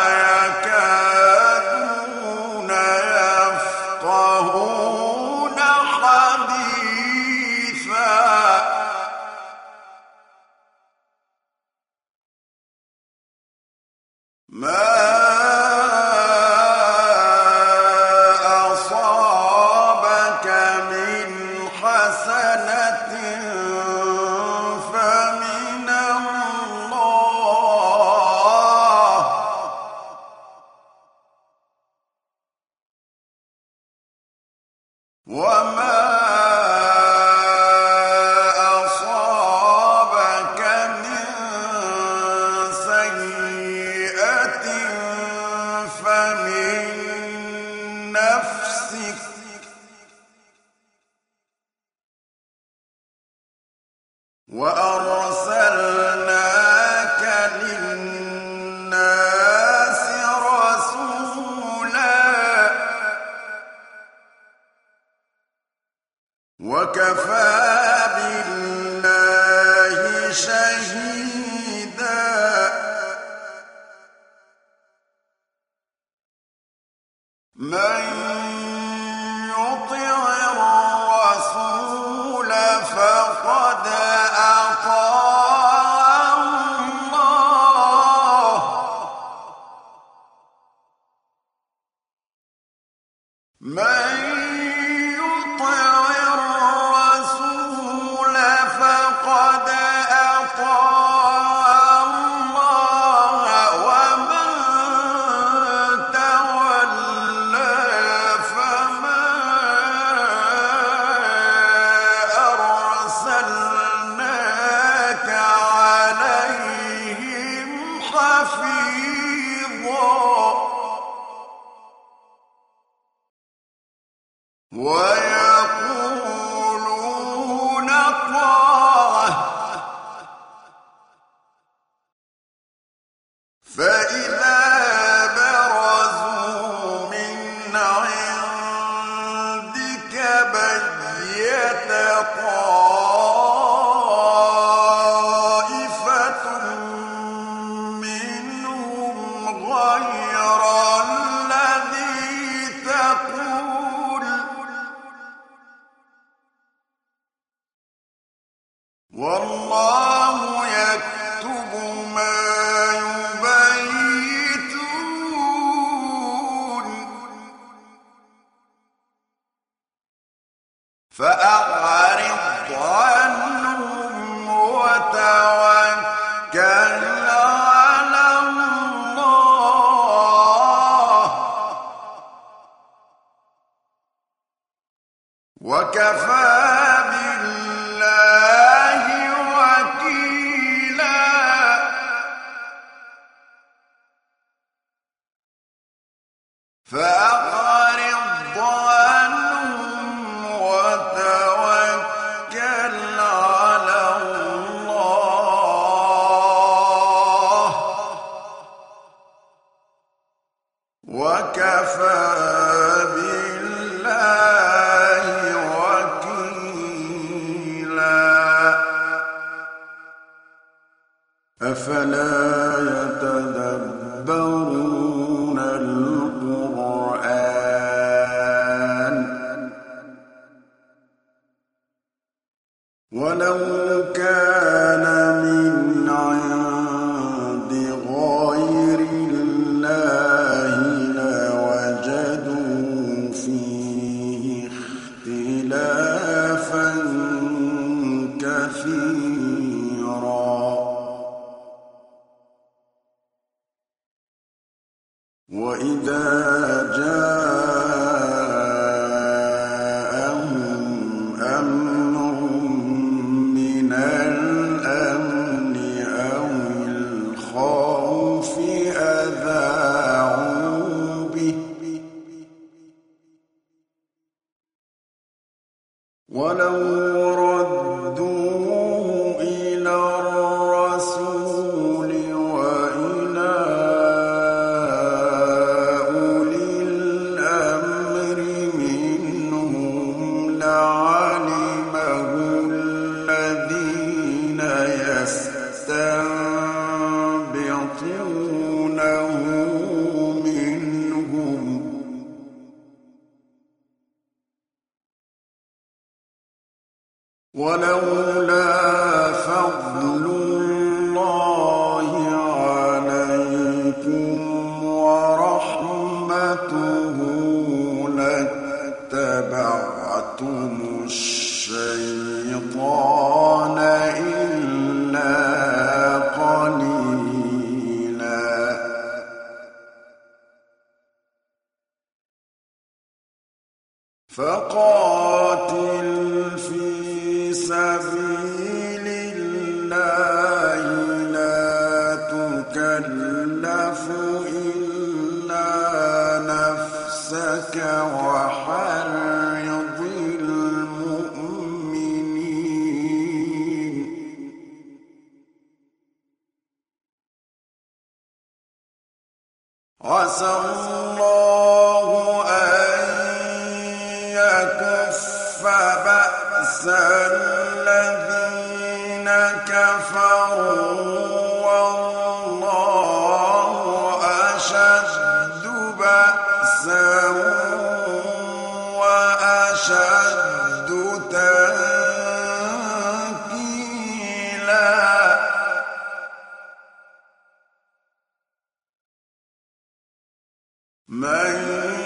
يكادون يفقهون حديثا ما أصابك من حسنة فمن الله وما أصابك من سيئة فمن نفسك وأرسلناك للناس رسولا وكفى بالله شهيدا من يطع الرسول فقد أطاع الله ويقولون طاعة فإذا برزوا من عندك بيت طائفة منهم غير الذي تقول والله يكتب ما يبيتون فأعرض عنهم وتوكل على الله وكفى بالله وكيلا فأعرض عنهم وتوكل على الله وكفى بالله وكيلا أفلا يتدبرون القرآن ولو كان من عند غير الله لوجدوا فيه اختلافا كثيرا وإذا جاءهم أمر من الأمن أو الخوف أذاعوا به ولو ردوه إلى الرسول وإلى أولي الأمر منهم لعلمه الذين يستنبطونه منهم ولولا فضل الله عليكم ورحمته لاتبعتم الشيطان إلا قليلا فقاتل في سبيل الله لا تكلف إلا نفسك وحرض المؤمنين عسى الله أن يكف بأس الذين كفروا والله أشد بأسا وأشد تنكيلا من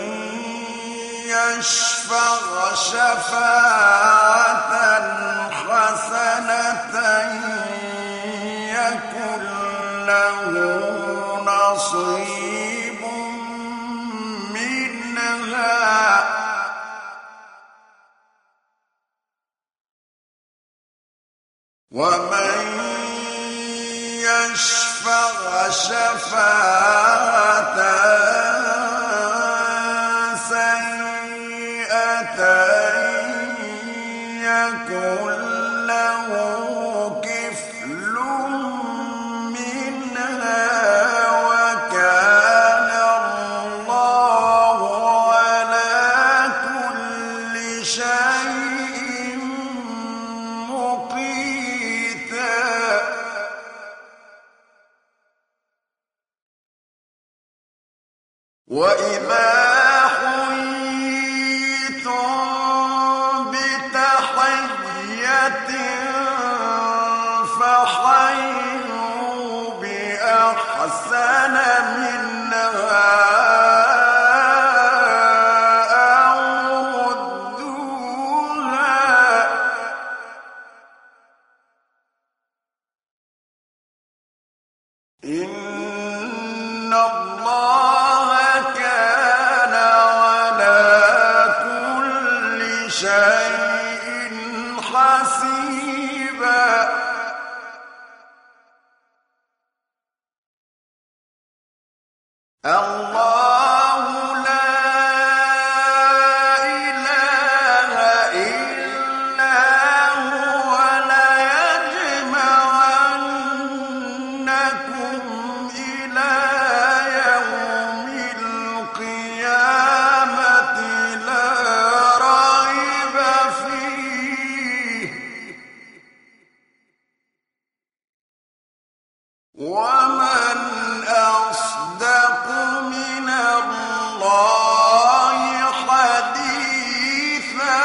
يشفع شفاعة حسنة يكن له نصيب منها ومن يشفع شفاعة سيئة يكن له كفل منها وكان الله على كل شيء مقيتا وإذا حييتم بتحية فحيوا بأحسن منها أو ردوها إن الله كان على كل شيء حسيبا الله لا إله إلا هو ليجمعنكم إلى يوم القيامة لا ريب فيه ومن أصدق من الله حديثا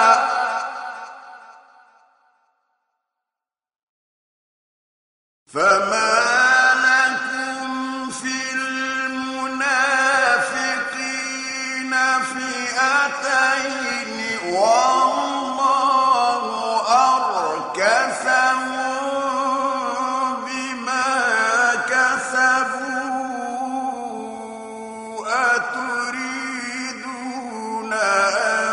فما لكم في المنافقين فئتين والله أركسهم بما كسبوا أتريدون أن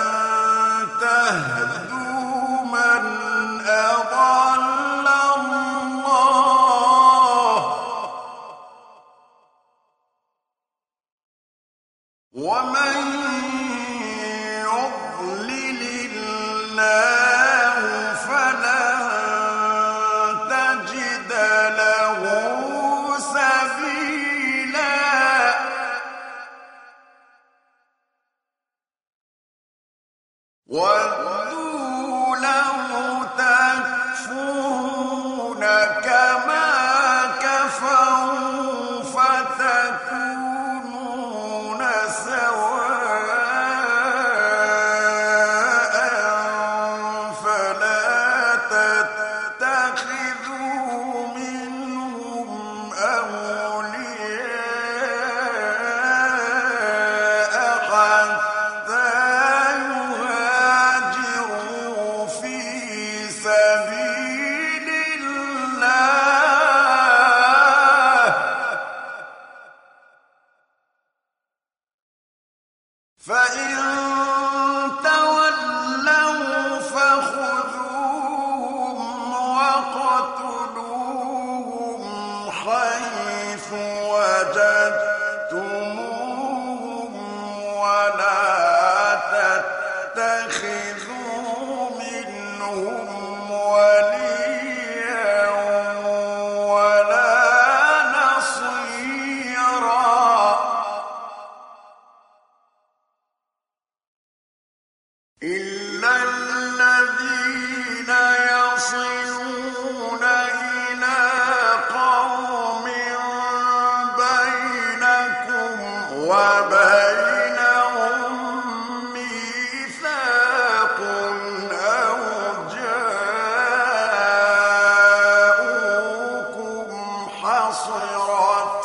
تهدوا من أضل الله ومن يضلل الله فلن تجد له سبيلا ودوا لو تكفرون كما كفروا فتكونون سواء فلا تتخذوا منهم أولياء حتى يهاجروا في سبيل الله فإن تولوا فخذوهم وقتلوهم حيث وجدتموهم ولا تتخذوا منهم وليا ولا نصيرا إلا الذين يصلون إلى قوم بينكم وبينهم ميثاق أو جاءوكم حصرت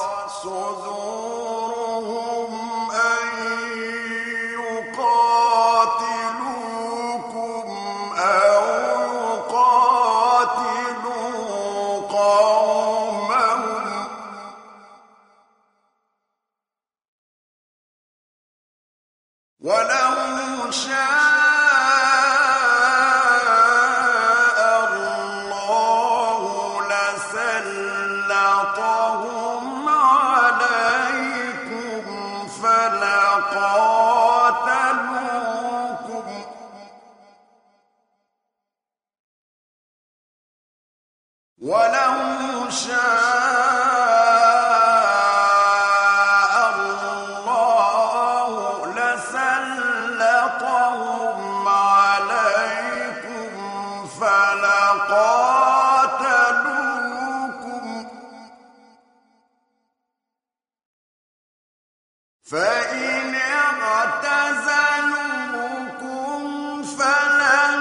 صدورهم أن يقاتلوكم أو يقاتلوا قومهم سَلَّطَهُمْ عَلَيْكُمْ فَلَا قَاتَلُوكُمْ وَلَوْ شَاءَ اللَّهُ لَسَلَّطَهُمْ عَلَيْكُمْ فَلَقَاتَلُوكُمْ فَإِنِ اعْتَزَلُوكُمْ فَلَمْ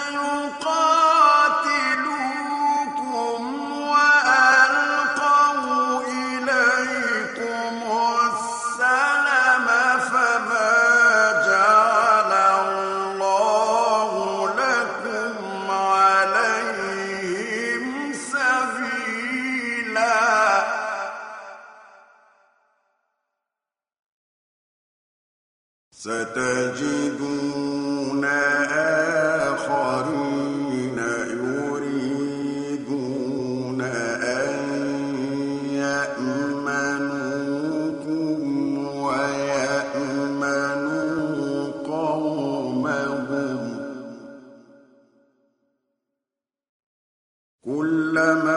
يُقَاتِلُوكُمْ وَأَلْقَوْا إِلَيْكُمُ السَّلَمَ فَمَا جَعَلَ اللَّهُ لَكُمْ عَلَيْهِمْ سَبِيلًا سَتَجِدُونَ آخَرِينَ يُرِيدُونَ أَن يَأْمَنُوكُمْ وَيَأْمَنُوا قَوْمَهُمْ كُلَّمَا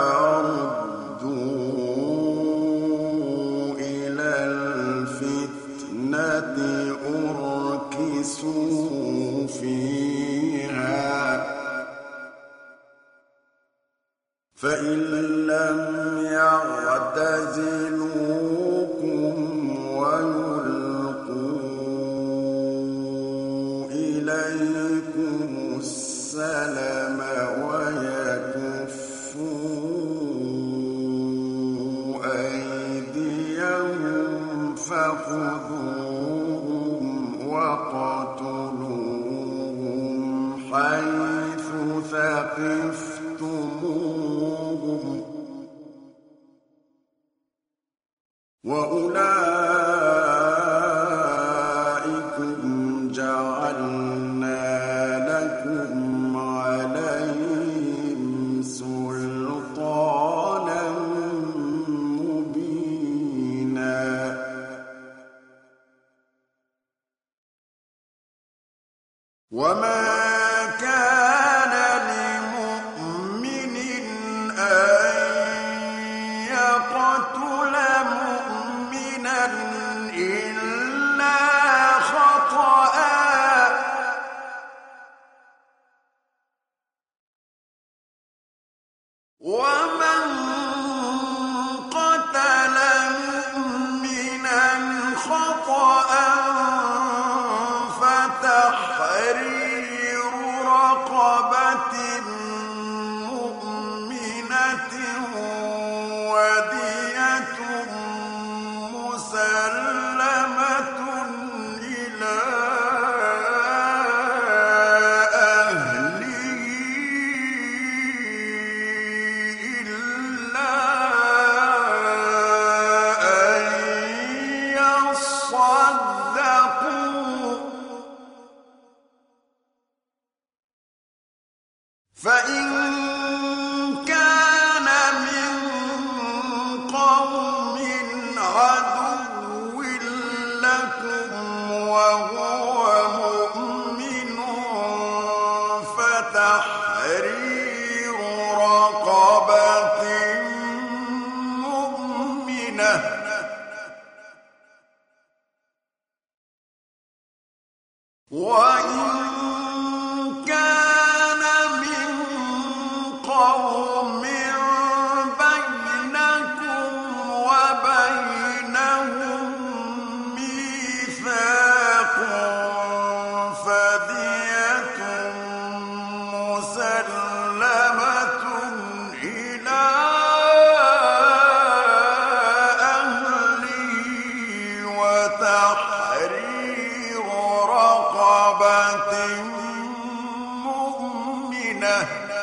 رُدُّوا إِلَى الْفِتْنَةِ أُرْكِسُوا فِيهَا فَإِن لَّمْ يَعْتَزِلُوكُمْ وَيُلْقُوا إِلَيْكُمُ السَّلَمَ وَيَكُفُّوا أَيْدِيَهُمْ فَخُذُوهُمْ وَاقْتُلُوهُمْ حَيْثُ ثَقِفْتُمُوهُمْ وَأُولَٰئِكُمْ جَعَلْنَا لَكُمْ عَلَيْهِمْ سُلْطَانًا مُّبِينًا وَمَا كَانَ لِمُؤْمِنٍ أَن يَقْتُلَ مُؤْمِنًا إِلَّا خَطَأً وَمَن قَتَلَ مُؤْمِنًا خَطَأً فَتَحْرِيرُ رَقَبَةٍ مُّؤْمِنَةٍ وَدِيَةٌ مُّسَلَّمَةٌ إِلَىٰ أَهْلِهِ إِلَّا أَن يَصَّدَّقُوا فَإِن كَانَ مِن قَوْمٍ عَدُوٍّ لَّكُمْ وَهُوَ مُؤْمِنٌ فَتَحْرِيرُ رَقَبَةٍ مُّؤْمِنَةٍ وَإِن كَانَ مِن قَوْمٍ بَيْنَكُمْ وَبَيْنَهُم مِّيثَاقٌ فَدِيَةٌ مُّسَلَّمَةٌ إِلَىٰ أَهْلِهِ وَتَحْرِيرُ رَقَبَةٍ مُّؤْمِنَةٍ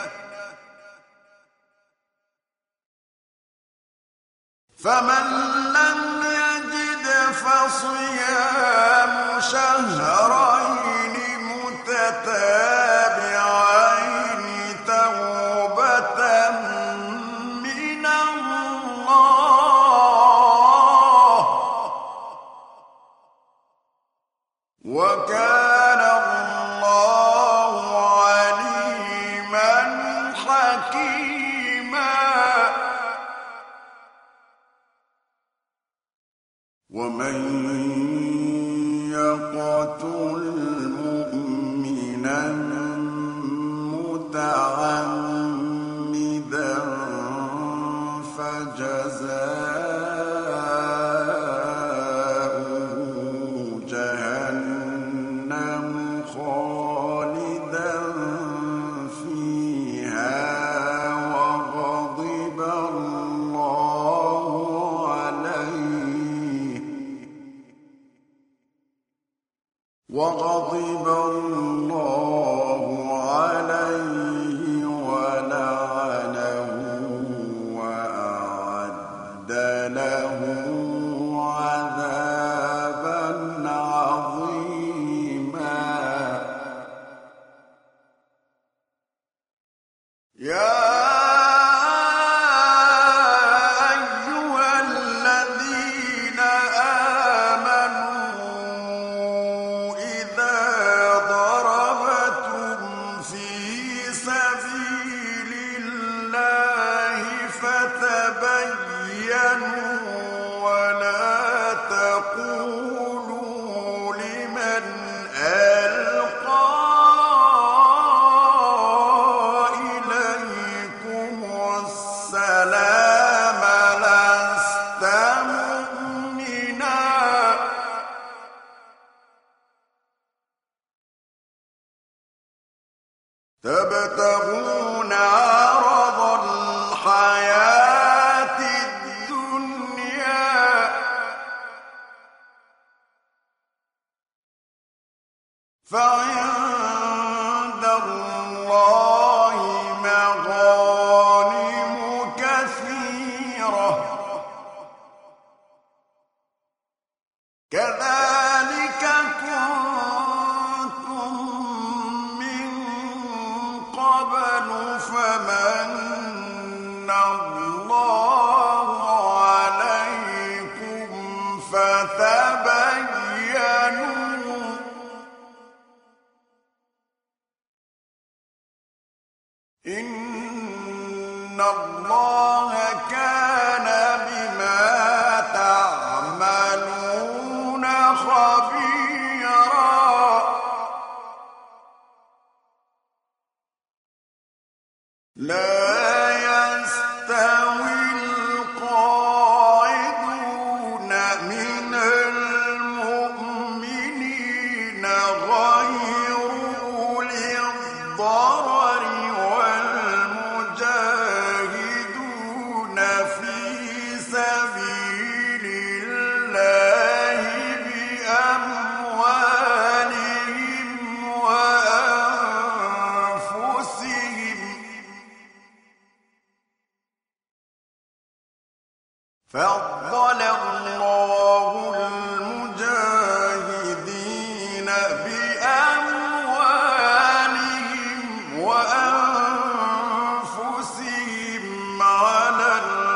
فَمَن لَّمْ يَجِدْ فَصِيَامُ شَهْرَيْنِ مُتَتَابِعَيْنِ تَوْبَةً مِّنَ اللَّهِ ومن يقتل مؤمنا متعمدا فجزاؤه جهنم خالدا فيها وغضب الله عليه ولعنه وأعد له عذابا عظيما. يا أيها الذين آمنوا إذا ضربتم في سبيل الله فتبينوا ولا تقولوا لمن ألقى إليكم السلام لست مؤمنا تبتغون عرض الحياة الدنيا فعند الله مغانم كثيرة كذلك كنتم من قبل فمن الله عليكم فتبينوا إن الله كان بما تعملون خبيرا. لا يستوي القاعدون من المؤمنين غير أولي الضرر والمجاهدون في سبيل الله بأموالهم وأنفسهم فضل الله المجاهدين بأموالهم وأنفسهم على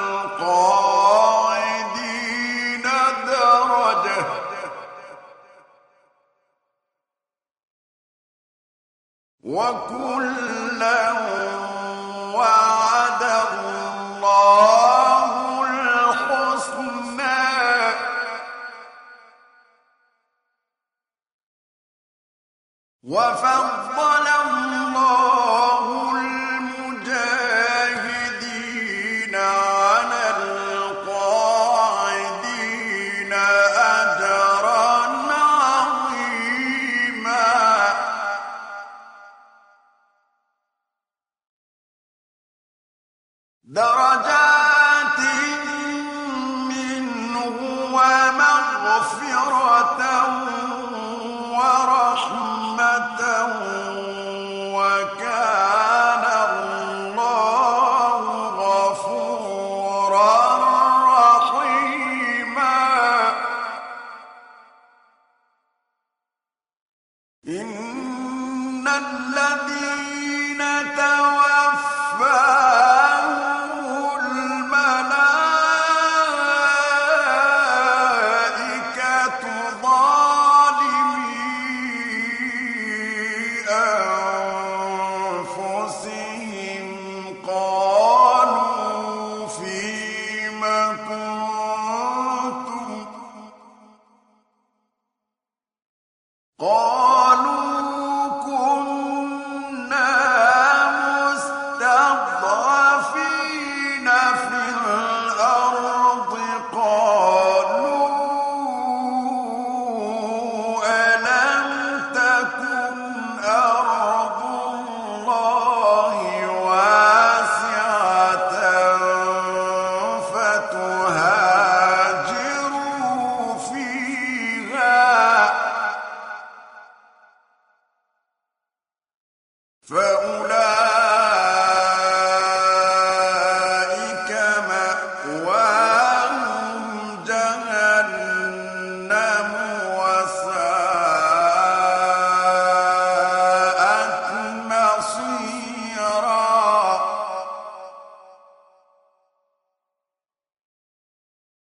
القاعدين درجة وكلا وعد الله الحسنى وفضل الله المجاهدين على القاعدين أجرا عظيما. درجات منه ومغفرة ورحمة وكان الله غفورا رحيما. إن الذين توفاهم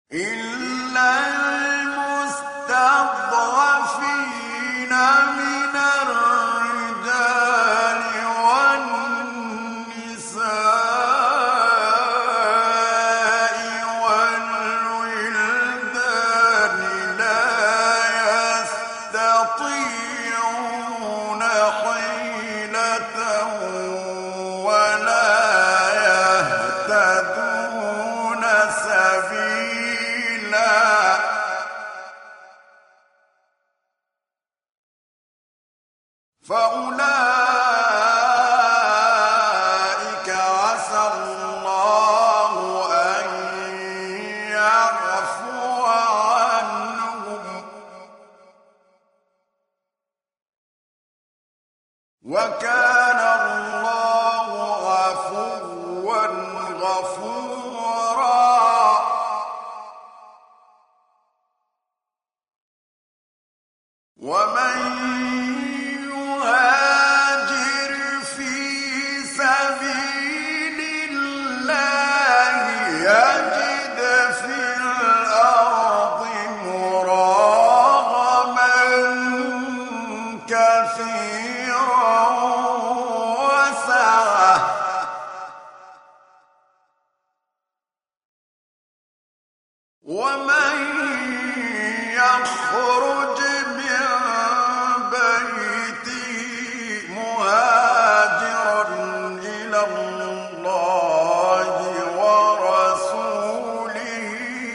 إلا المستضعفين من الرجال والنساء والولدان لا يستطيعون حيلة ولا يهتدون سبيلا فأولئك عسى الله أن يعفو عنهم وكان الله عفوا غفورا ومن يهاجر في سبيل الله يجد في الأرض مراغما كثيرا وسعة ومن يخرج من بيته مهاجرا إلى الله ورسوله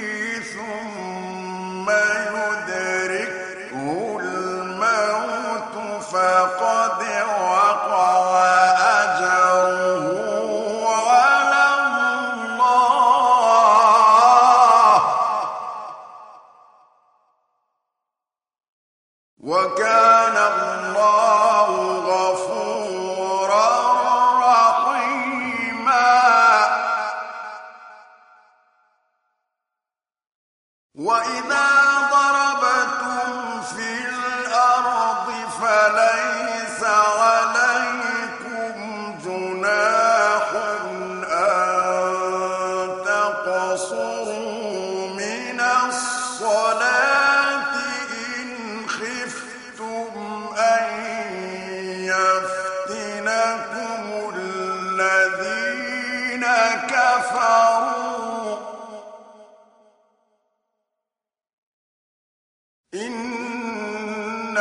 ثم يدركه الموت فقد وقع أجره على الله وكان الله غفورا رحيما وإذا ضربتم في الأرض فليس عليكم جناح أن تقصروا من الصلاة إن خفتم أن يفتنكم الذين كفروا إن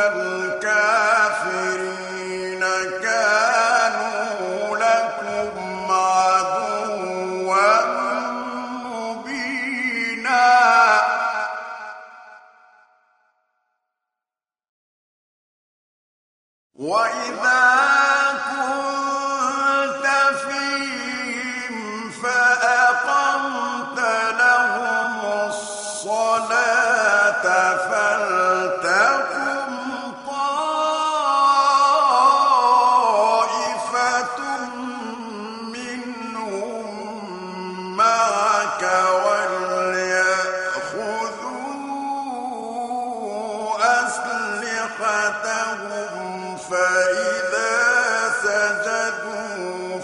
الكافرين كانوا لكم عدوا مبينا وإذا كنت فيهم فأقمت لهم الصلاة فلتقم طائفة منهم معك وليأخذوا أسلحتهم فإذا سجدوا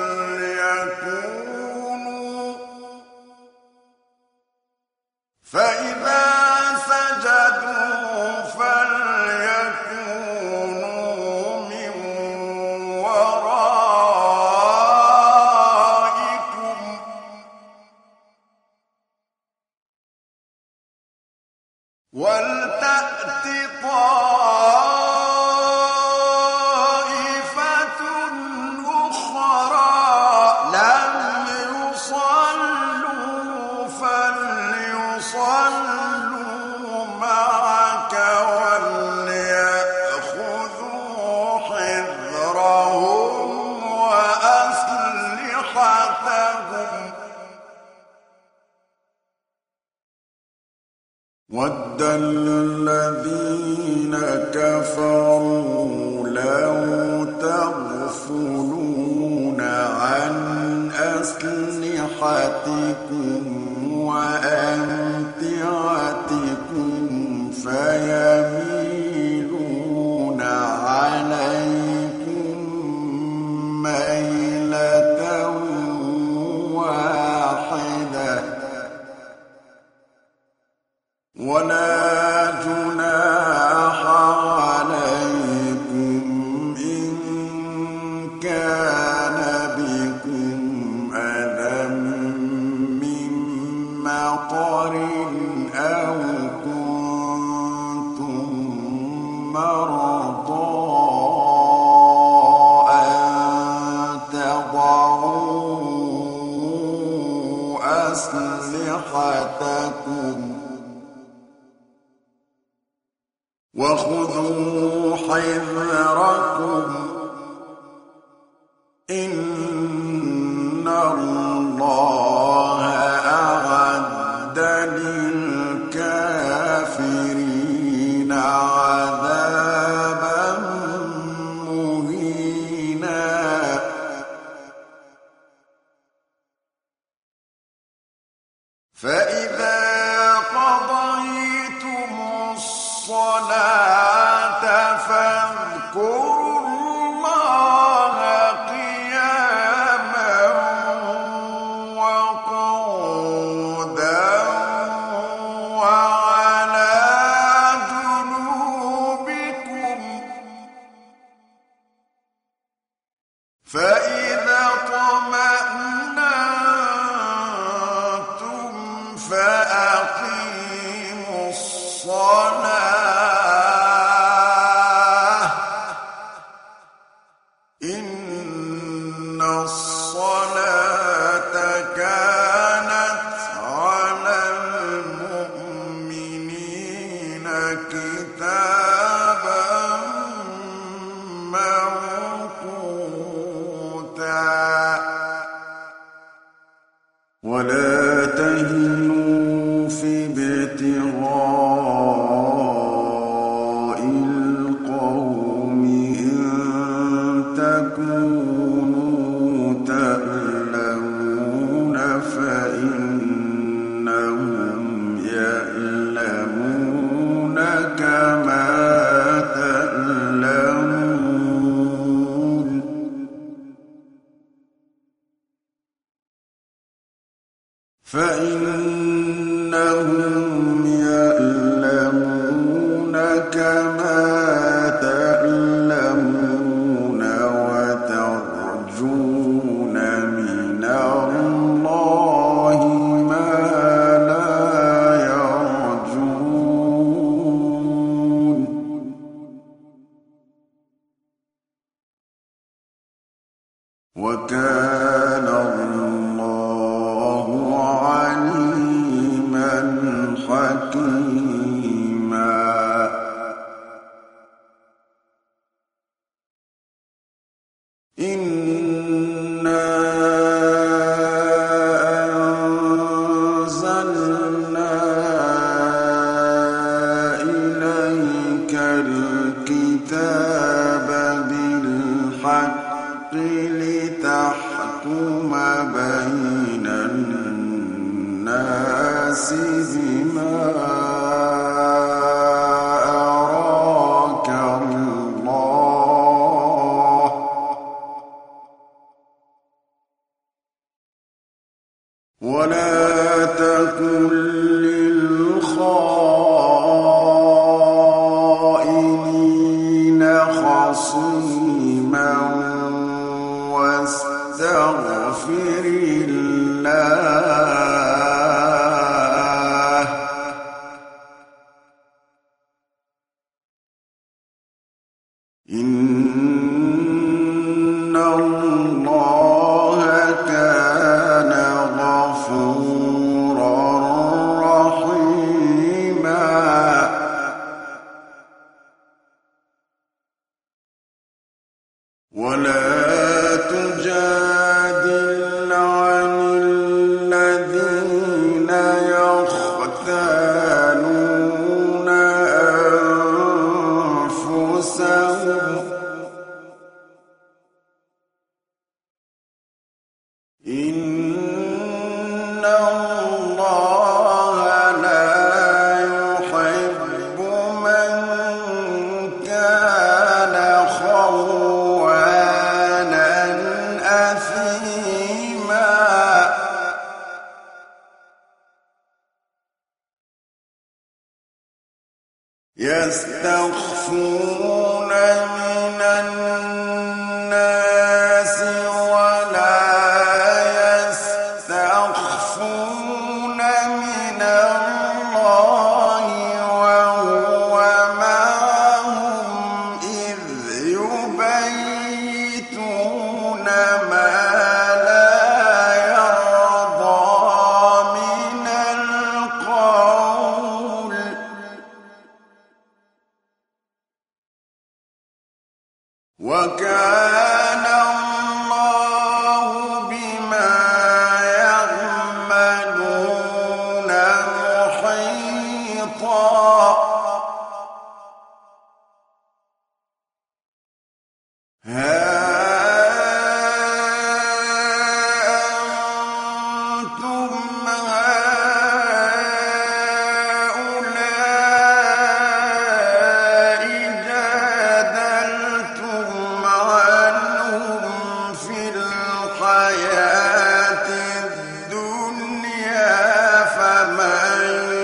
فليكونوا من ورائكم ولتأت طائفة أخرى لم يصلوا فليصلوا معك وليأخذوا حذرهم وأسلحتهم ود الذين كفروا لو تغفلون عن أسلحتكم وأمتعتكم فيميلون عليكم ميلة واحدة. ولا جناح عليكم إن كان بكم أذى من مطر أو كنتم مرضى أن تضعوا أسلحتكم وخذوا حذركم إن الله أعد للكافرين عذابا مهينا فإذا قضيتم الصلاة فاذكروا الله قياما وقعودا وعلى جنوبكم فإذا اطمأننتم فأقيموا الصلاة إن الصلاة كانت على المؤمنين كتابا موقوتا ولا تهنوا في ابتغاء القوم إن تكونوا تألمون فإنهم يألمون كما تألمون فإنهم يألمون كما تألمون وترجون من الله ما لا يرجون وكان الله عليما حكيما إنا أنزلنا إليك الكتاب بالحق لتحكم بين الناس بما أراك الله ولا تكن للخائنين خصيما واستغفر الله يستخفون من الناس ولا يستخفون من الله وهو معهم إذ يبيتون ما لا يرضى من القول وكان الله بما يعملون محيطا ها أنتم هؤلاء جادلتم عنهم في الحياة الدنيا فمن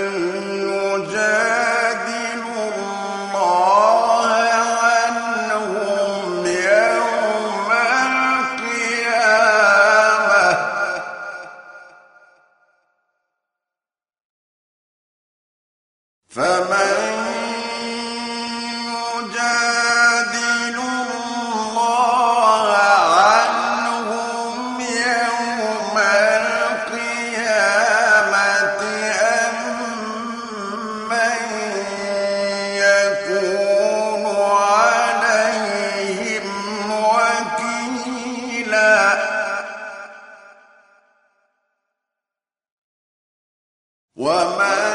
يجادل الله عنهم يوم القيامة فمن يجادل الله عنهم يوم القيامة أم من يكون عليهم وكيلا ومن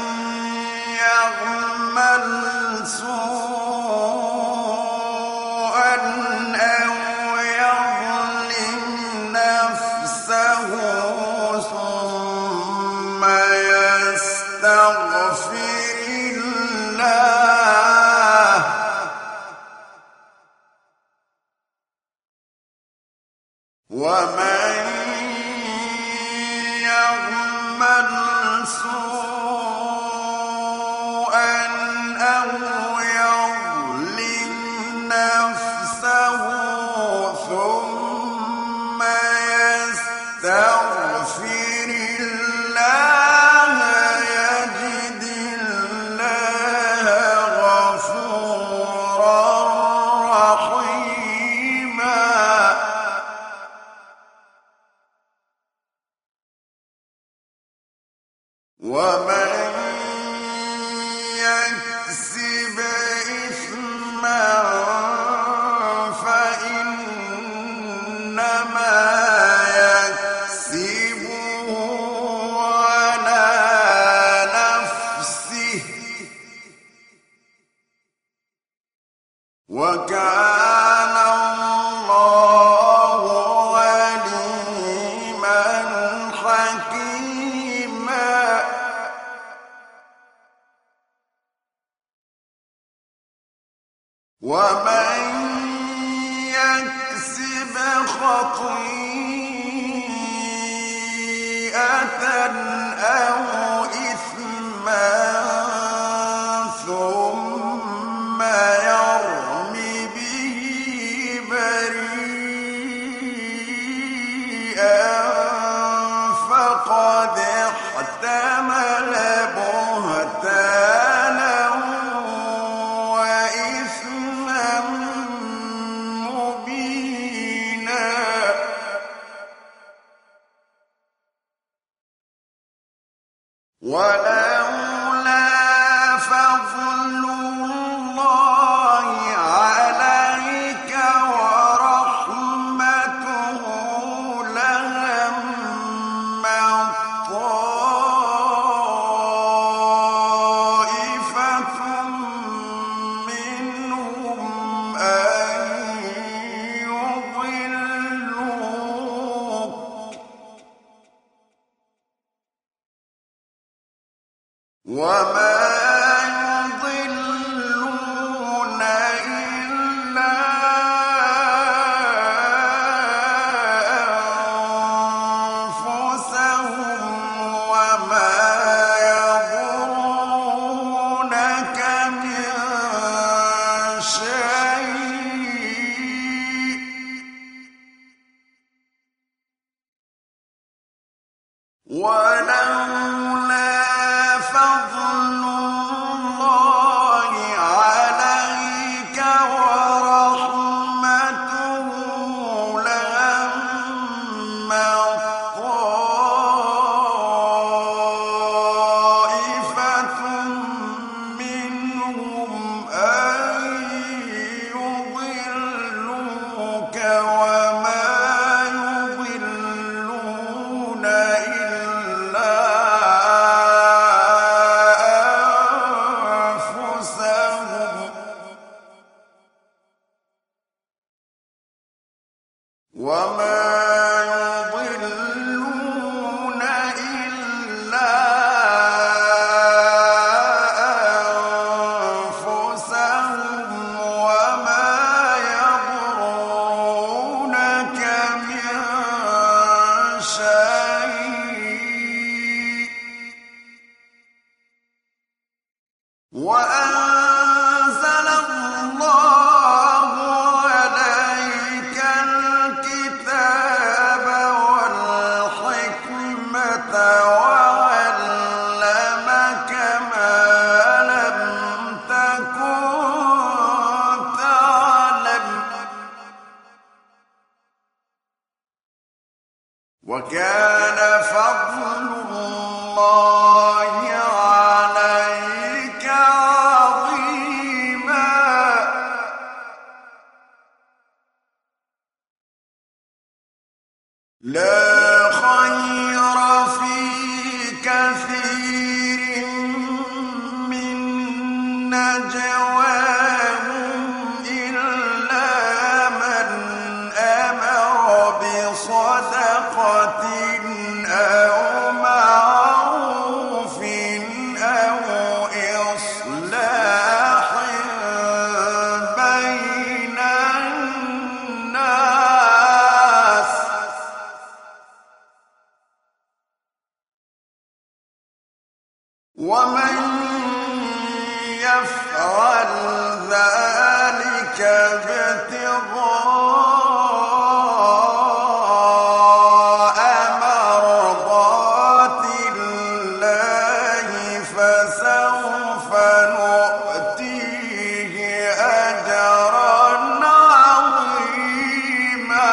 يعمل سوءا أو يظلم نفسه ثم يستغفر الله ومن يعمل سوءا أو يظلم نفسه ثم يستغفر الله يجد الله غفورا رحيما ومن يكسب إثما فإنما يكسبه على نفسه وكان الله عليما حكيما ومن يكسب خطيئة أو إثما ثم يرم به بريئا فقد احتمل بهتانا وإثما مبينا ولولا فضل الله عليك ورحمته لهم طائفة منهم أن يضلوك وما يضلون إلا أنفسهم وما يضرونك من ولولا فضل الله عليك ورحمته لهم طائفة منهم أن يضلوك وما يضلون إلا أنفسهم وما يضرونك من شيء وأنزل الله عليك الكتاب والحكمة وعلمك ما لم تكن تعلم وكان فضل الله عليك عظيما لا خير في كثير من نجواهم إلا من أمر بصدقة أو معروف أو إصلاح بين الناس ومن يفعل ذلك ابتغاء مرضات الله فسوف نؤتيه أجرا عظيما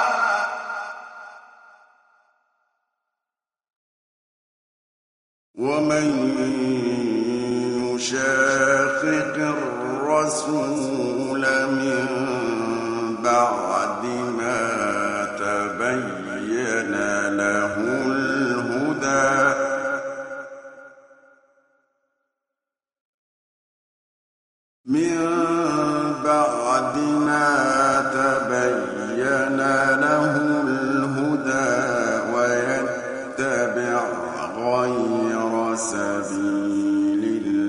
ومن يشاقق الرسول من بعد ما تبين له الهدى ويتبع غير سبيل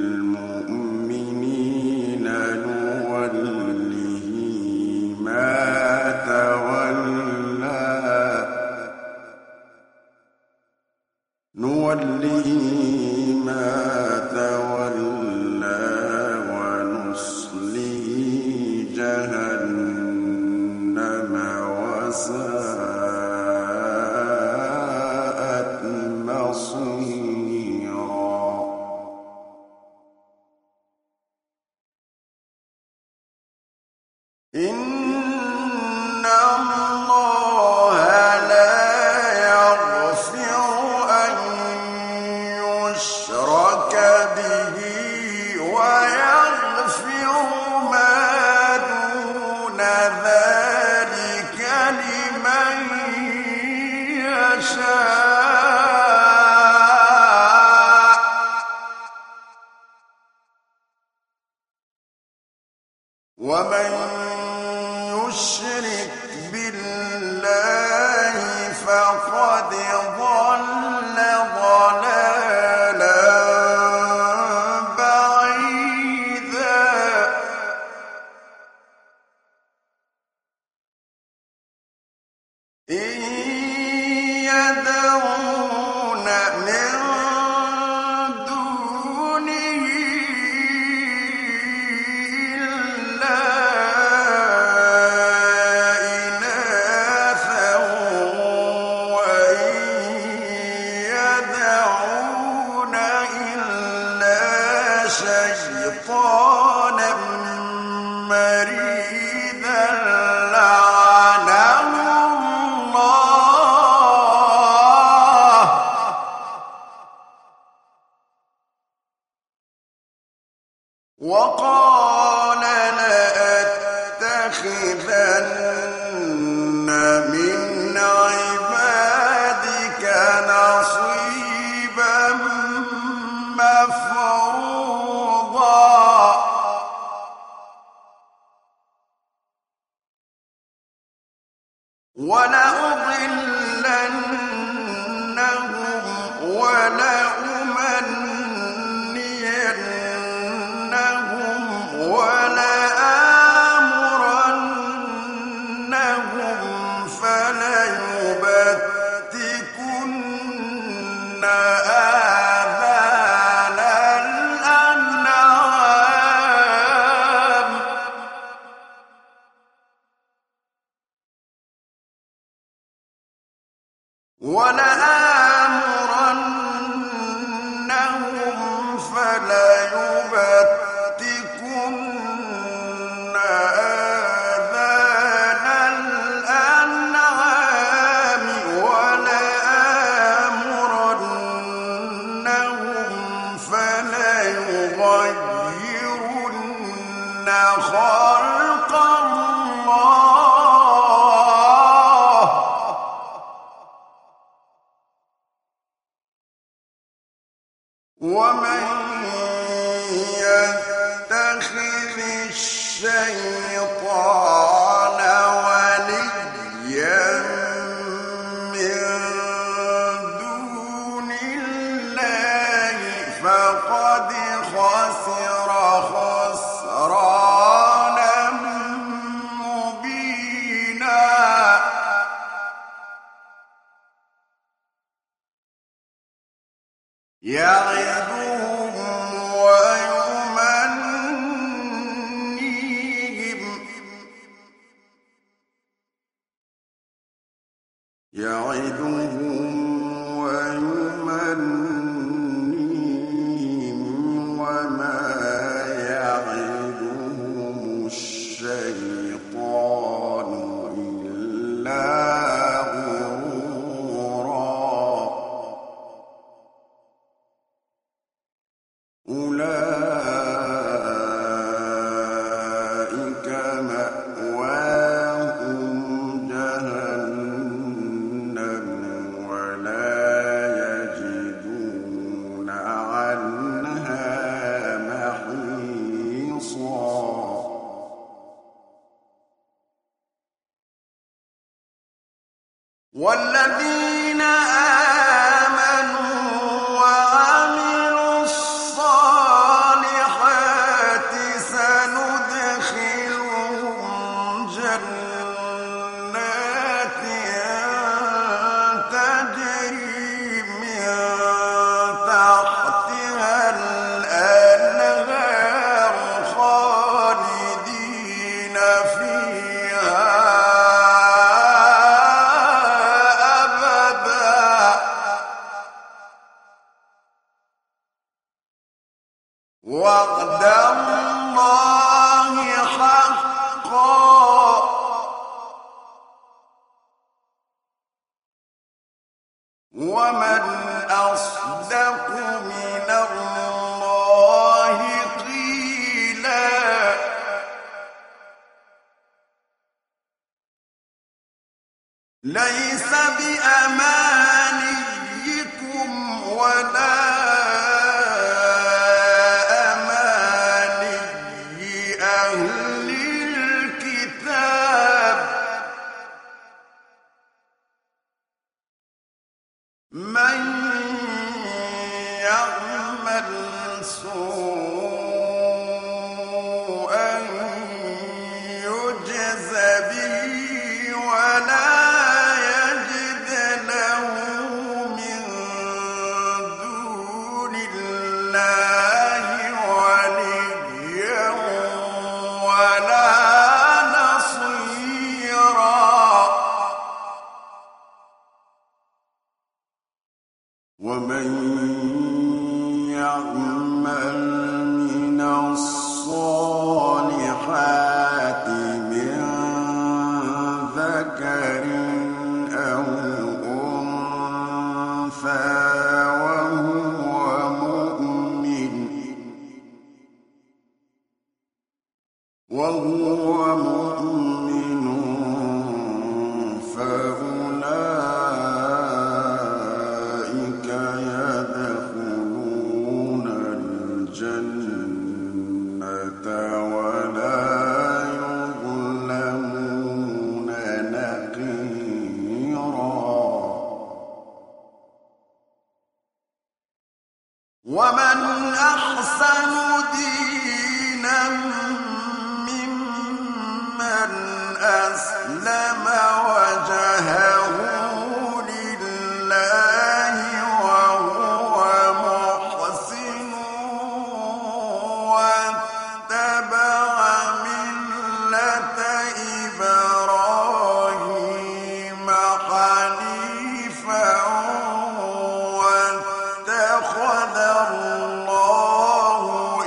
المؤمنين نوله ما تولى ونصله جهنم وساءت مصيرا إن الله لا يغفر أن يشرك به يدعون إلا شيطانا مريدا لعنه الله وقال لأتخذن من عبادك نصيبا مفروضا ولأضلنهم ولأمنينهم ولآمرنهم فليبتكن آذان الأنعام فليبتكن آذان الأنعام ولآمرنهم فليغيرن خلق الله ومن يتخذ الشيطان وليا من دون الله فقد خسر خسرانا مبينا يعدهم ويمنيهم وما يعدهم الشيطان إلا غرورا أولئك مأواهم جهنم ولا يجدون عنها محيصا والذين آمنوا وعملوا الصالحات سندخلهم جنات تجري من تحتها الأنهار خالدين فيها وعد الله حقا ومن أصدق من الله قيلا ليس بأمانيكم ولا أهل الكتاب من يعمل سوءا يجز به ولا يجد له من دون الله وليا ولا نصيرا ومن يعمل من الصالحات من ذكر أو أنثى وهو مؤمن فأولئك يدخلون الجنة ولا يظلمون نقيرا. ومن أحسن دينا ممن أسلم وجهه لله وهو محسن واتبع ملة إبراهيم حنيفا واتخذ الله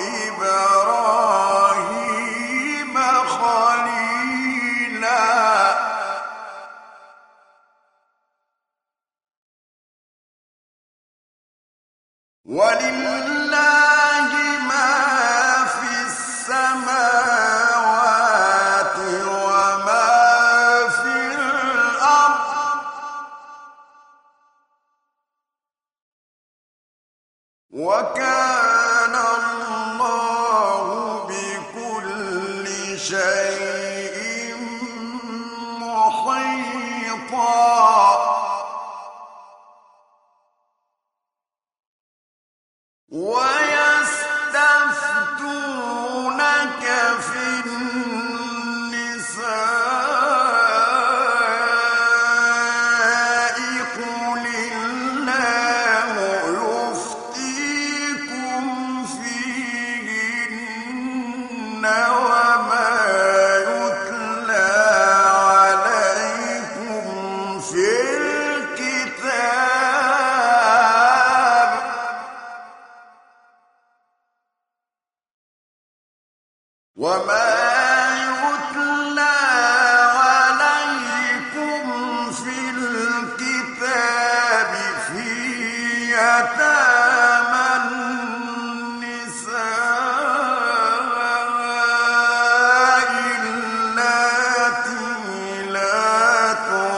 إبراهيم خليلا. ولله ما في السماوات وما في الأرض وكان الله بكل شيء محيطا. ويستفتونك في النساء قل الله يفتيكم فيهن وما يتلى عليكم في الكتاب في يتامى النساء اللاتي لا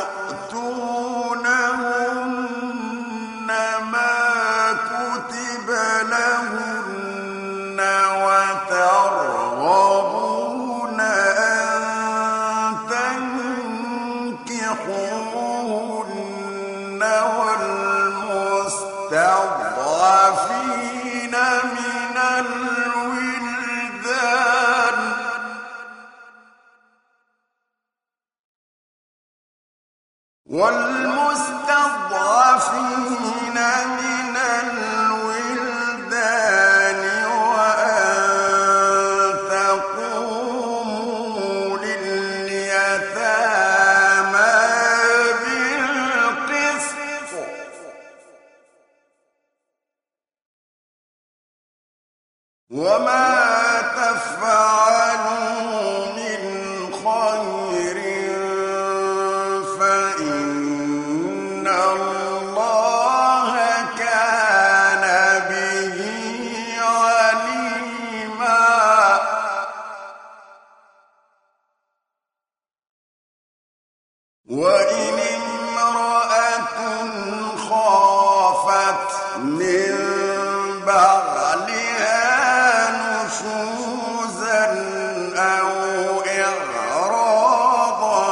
تؤتونهن ما كتب لهن وترغبون أن تنكحوهن والمستضعفين من الولدان وأن تقوموا لليتامى بالقسط وما تفعلوا من خير فإن الله كان به عليما. وإن امرأة خافت من بعلها نشوزا أو إعراضا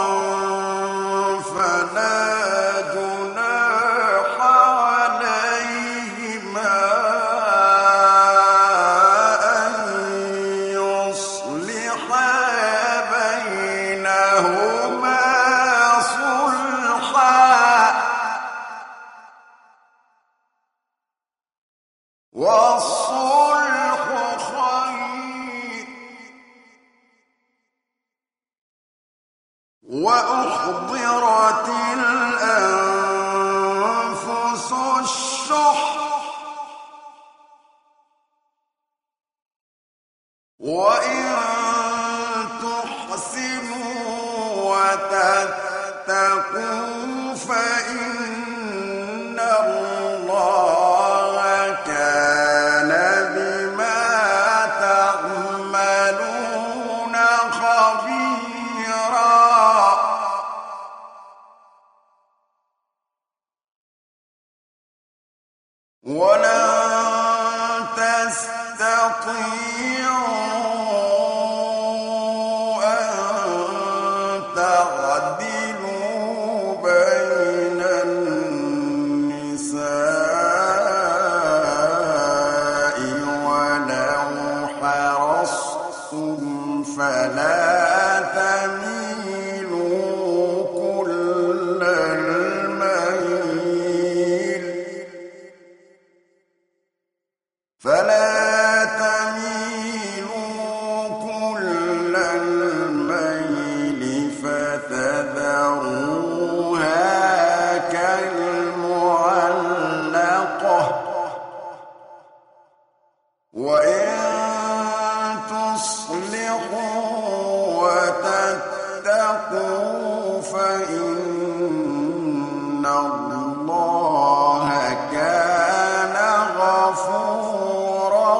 فلا جناح عليهما أن يصلحا بينهما صلحا والصلح خير. وأحضرت الأنفس الشح وإن تحسنوا وتتقوا فإن الله كان بما تعملون خبيرا ولن تستطيعوا أن تعدلوا بين النساء ولو حرصتم فلا تميلوا كل الميل فتذروها كالمعلقة وإن تصلحوا وتتقوا فإن الله كان غفورا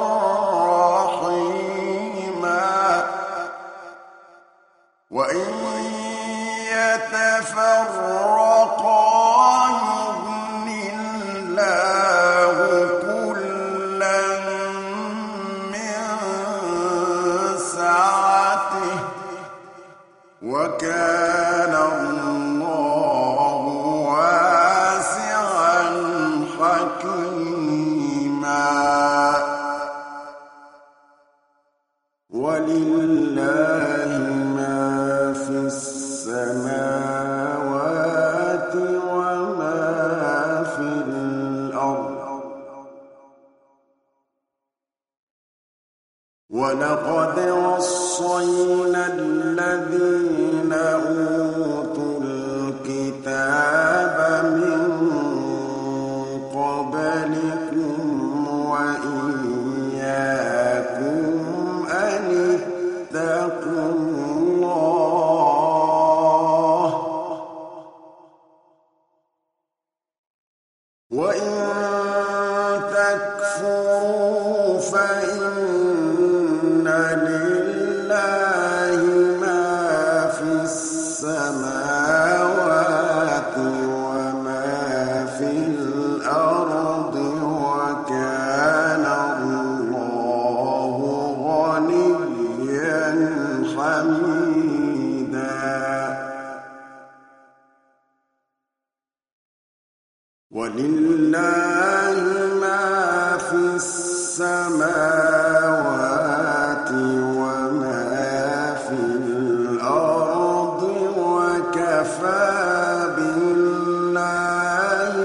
رحيما وإن يتفرقا يغن الله كلا من سعته وكان الله واسعا حكيما ولله ما في السماوات وما في الأرض ولقد وصينا الذين أوتوا الكتاب من قبلكم وإياكم أن اتقوا الله وإن تكفروا فإن لله ما في السماوات وما في الأرض وكان الله غنيا حميدا ولله ما في السماوات وما في الأرض وكفى بالله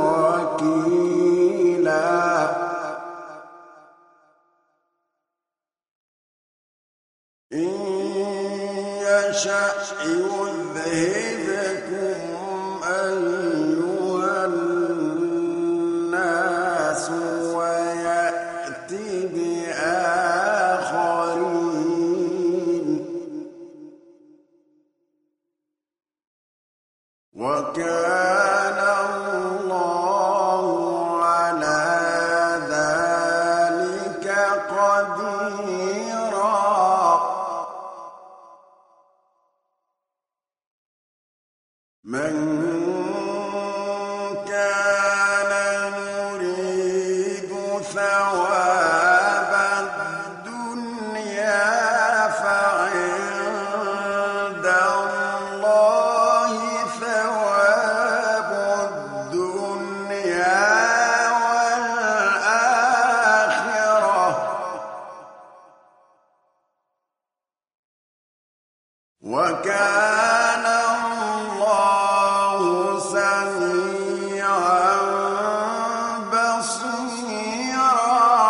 وكيلا إن يشأ يذهبكم أيها الناس ويأتي بآخرين وكان الله على ذلك قديرا من كان يريد ثواب الدنيا فعند الله ثواب الدنيا والآخرة وكان الله سميعا بصيرا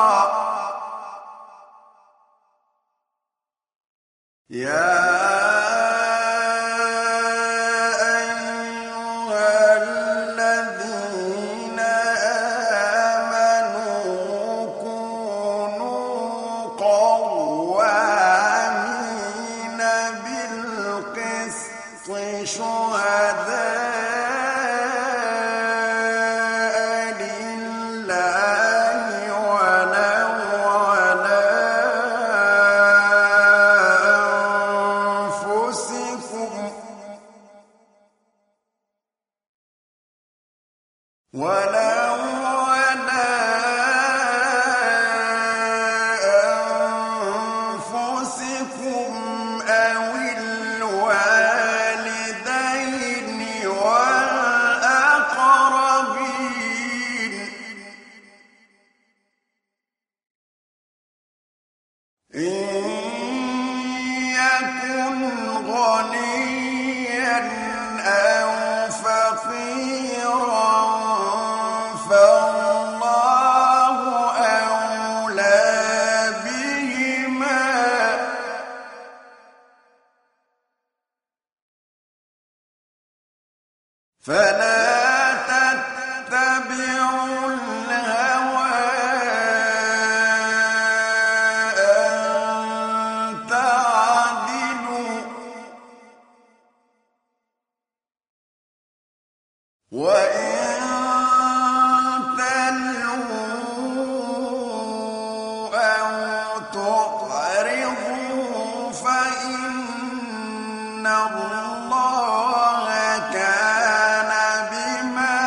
فإن الله كان بما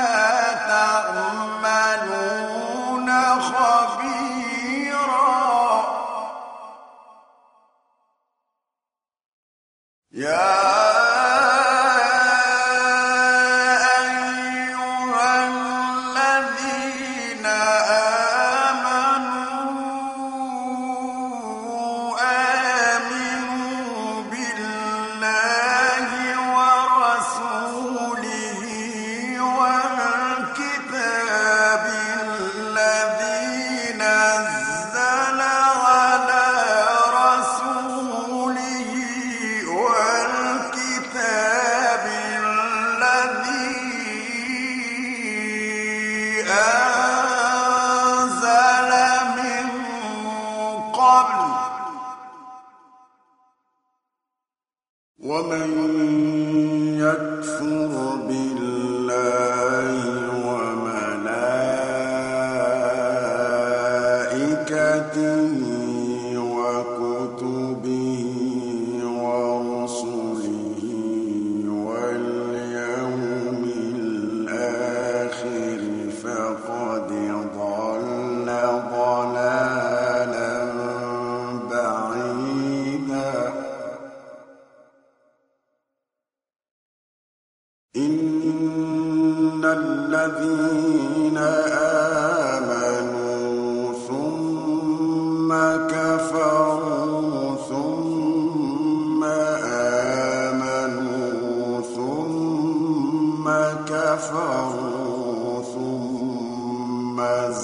تعملون خبيرا يا ومن يكفر بالله وملائكته وكتبه ورسله واليوم الآخر فقد ضل ضلالا بعيدا إن الذين آمنوا ثم كفروا ثم آمنوا ثم كفروا ثم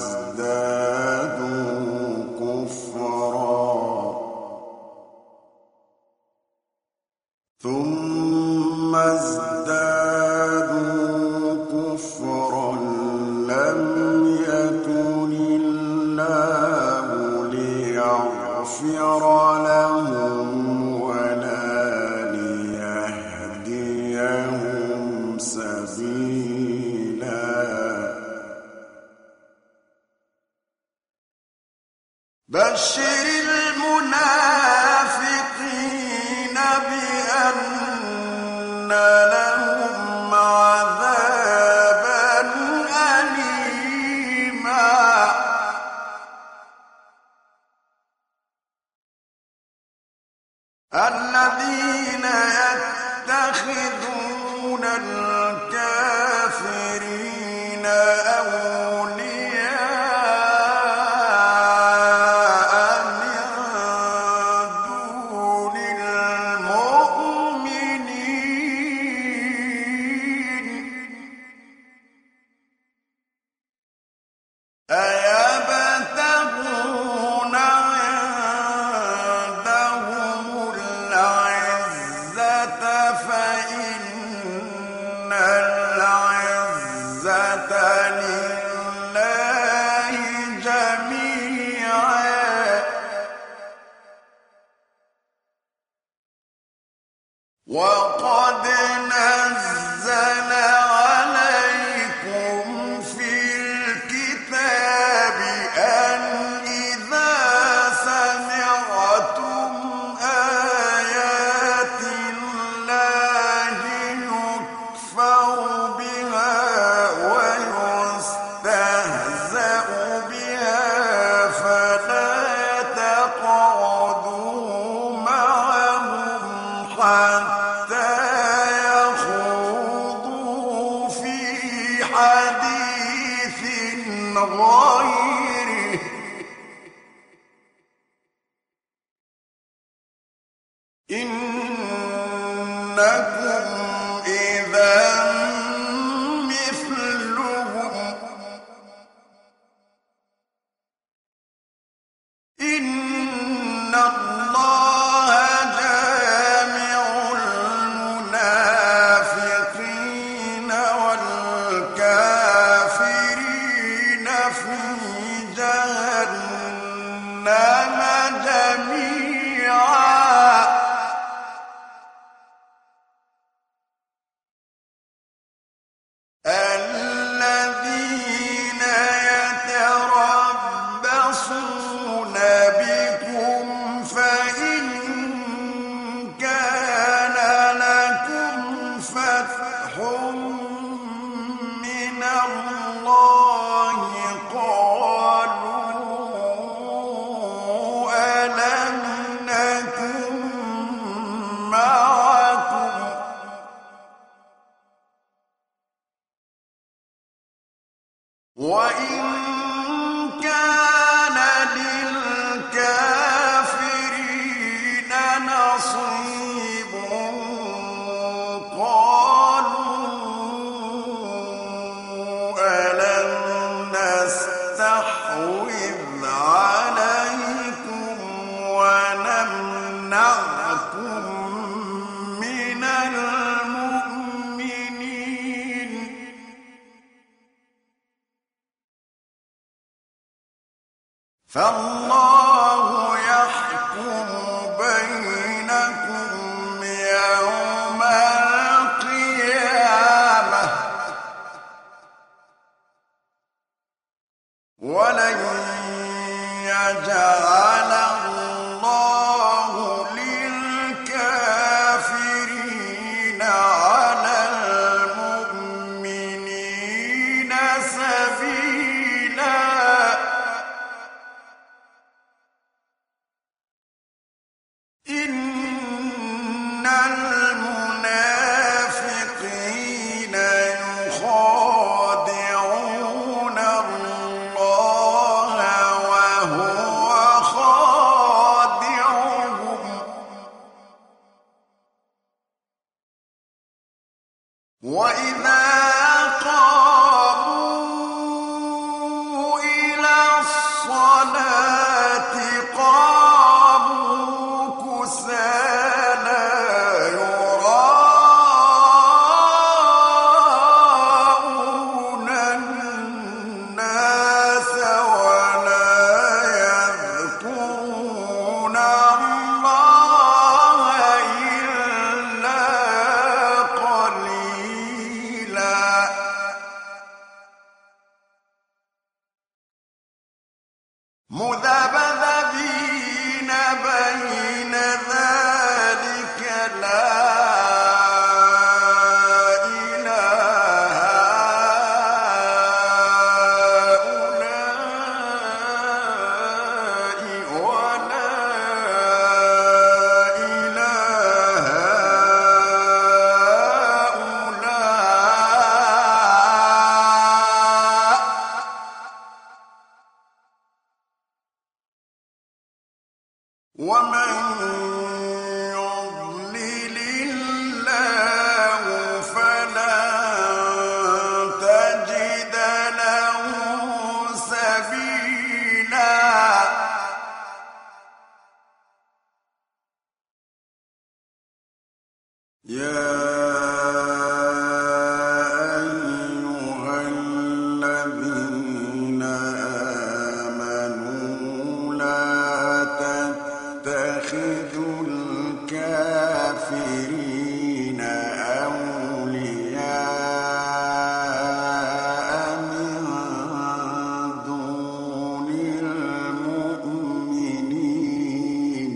ازدادوا كفرا ثم ازدادوا كفرا لم يكن الله ليغفر لهم ولا ليهديهم سبيلا بشر المنافقين بأن لهم عذابا أليما الذين يتخذون الكافرين أولياء من دون المؤمنين أيبتغون عندهم العزة فإن العزة لله جميعا وقد نزل عليكم في الكتاب أن إذا سمعتم آيات الله يكفر بها ويستهزأ بها فلا تقعدوا معهم حتى يخوضوا في حديث غيره إنكم إذا مثلهم إن الله جامع المنافقين والكافرين في جهنم جميعا الذين يتربصون بكم فإن فالله يحكم بينكم يوم القيامة ولن يجعل الله للكافرين على المؤمنين سبيلا إن المنافقين يخادعون الله وهو خادعهم وإذا قاموا إلى الصلاة قاموا كسالى يراءون الناس ولا يذكرون الله إلا قليلا مذبذبين بين ذلك لا إله هؤلاء ولا إله هؤلاء ومن يضلل الله فلن تجد له سبيلا يا أيها الذين آمنوا لا تتخذوا الكافرين أولياء من دون المؤمنين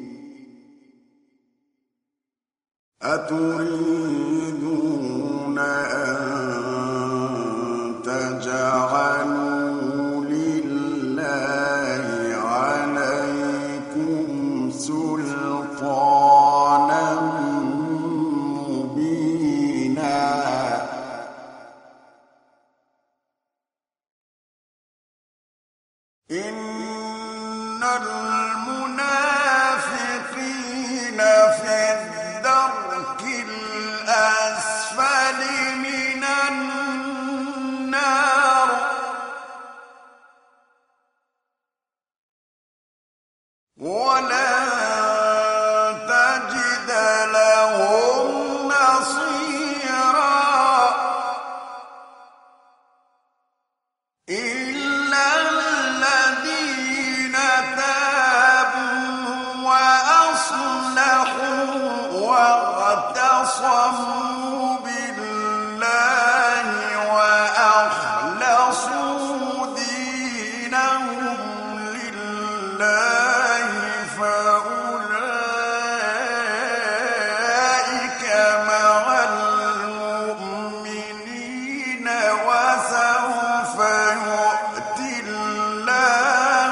أتريدون أن تجعلوا لله عليكم سلطانا مبينا إن المنافقين في الدرك الأسفل من النار ولن تجد لهم نصيرا إلا الذين تابوا وأصلحوا واعتصموا بالله وأخلصوا دينهم لله فأولئك مع المؤمنين وسوف يؤتي الله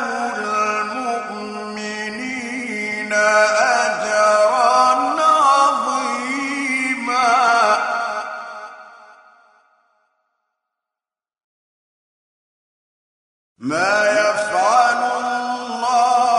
المؤمنين أجرا عظيما ما يفعل الله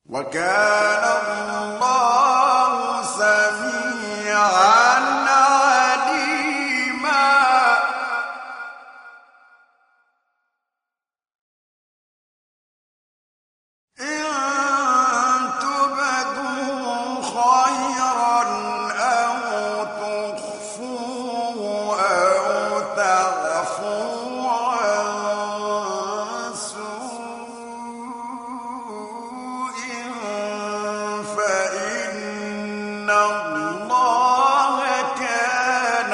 وكان الله سميعا عليما. إن تبدوا خيرا أو تخفوه أو تعفوا عن سوء فإن الله كان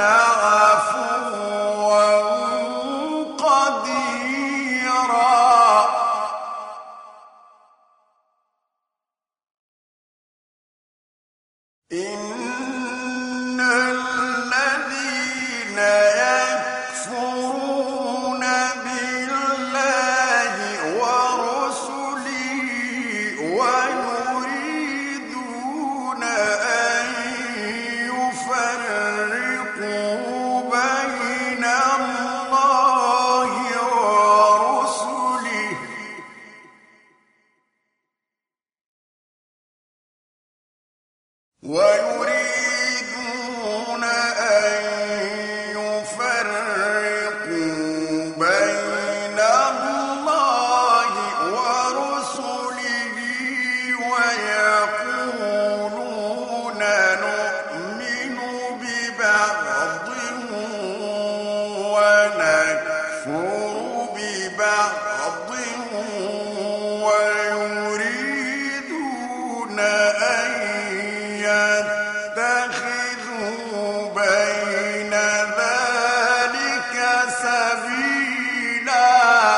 عفوا قديرا. إن الذين يكفرون بالله ورسله ويريدون أن يفرقوا بين الله ورسله ويريدون أن يفرقوا بين الله ورسله ويقولون نؤمن ببعض ونكفر ببعض ويريدون أن يتخذوا بين ذلك سبيلا.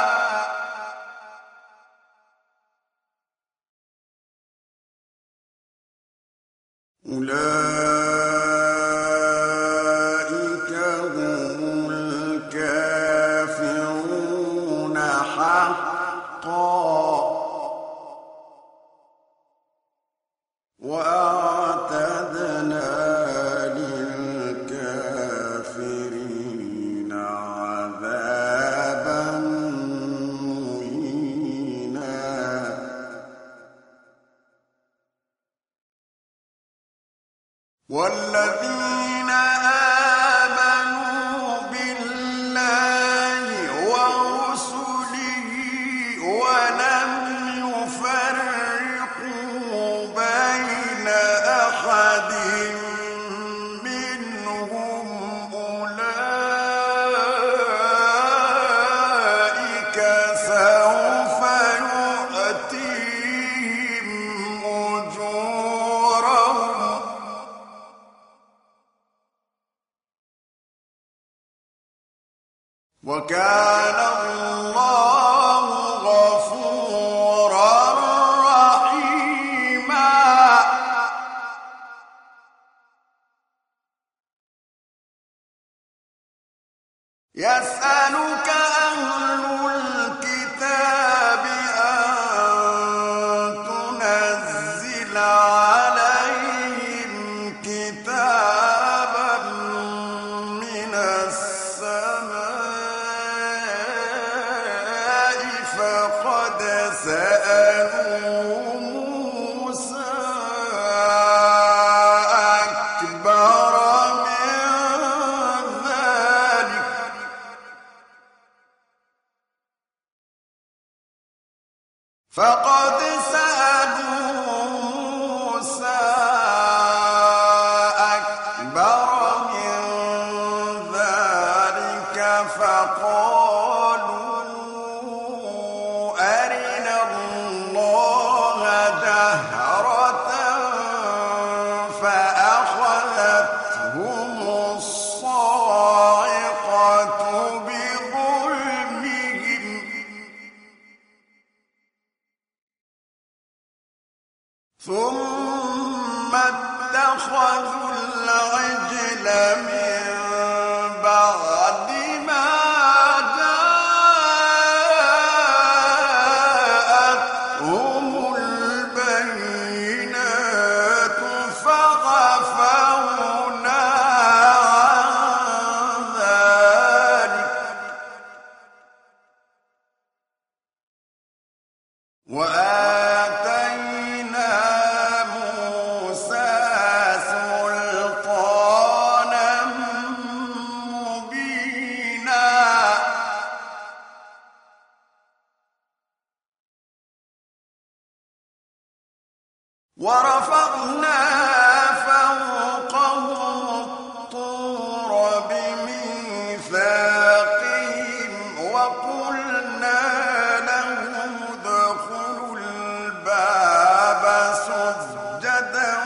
أولئك هم الكافرون حقا. وأعتدنا للكافرين عذابا مهينا. والذين آمنوا بالله ورسله ولم يفرقوا بين أحد منهم أولئك سوف يؤتيهم أجورهم وكان الله غفورا رحيما. يسألك أهل الكتاب أن تنزل عليهم كتابا من السماء فقد سألوا موسى أكبر من ذلك فقد سألوا موسى أكبر من ذلك فقالوا أرنا الله جهرة فأخذتهم الصاعقة بظلمهم ثم اتخذوا العجل من بعد ما جاءتهم البينات فغفرنا عن ذلك وآتينا ورفعنا فوقهم الطور بميثاقهم وقلنا لهم ادخلوا الباب سجدا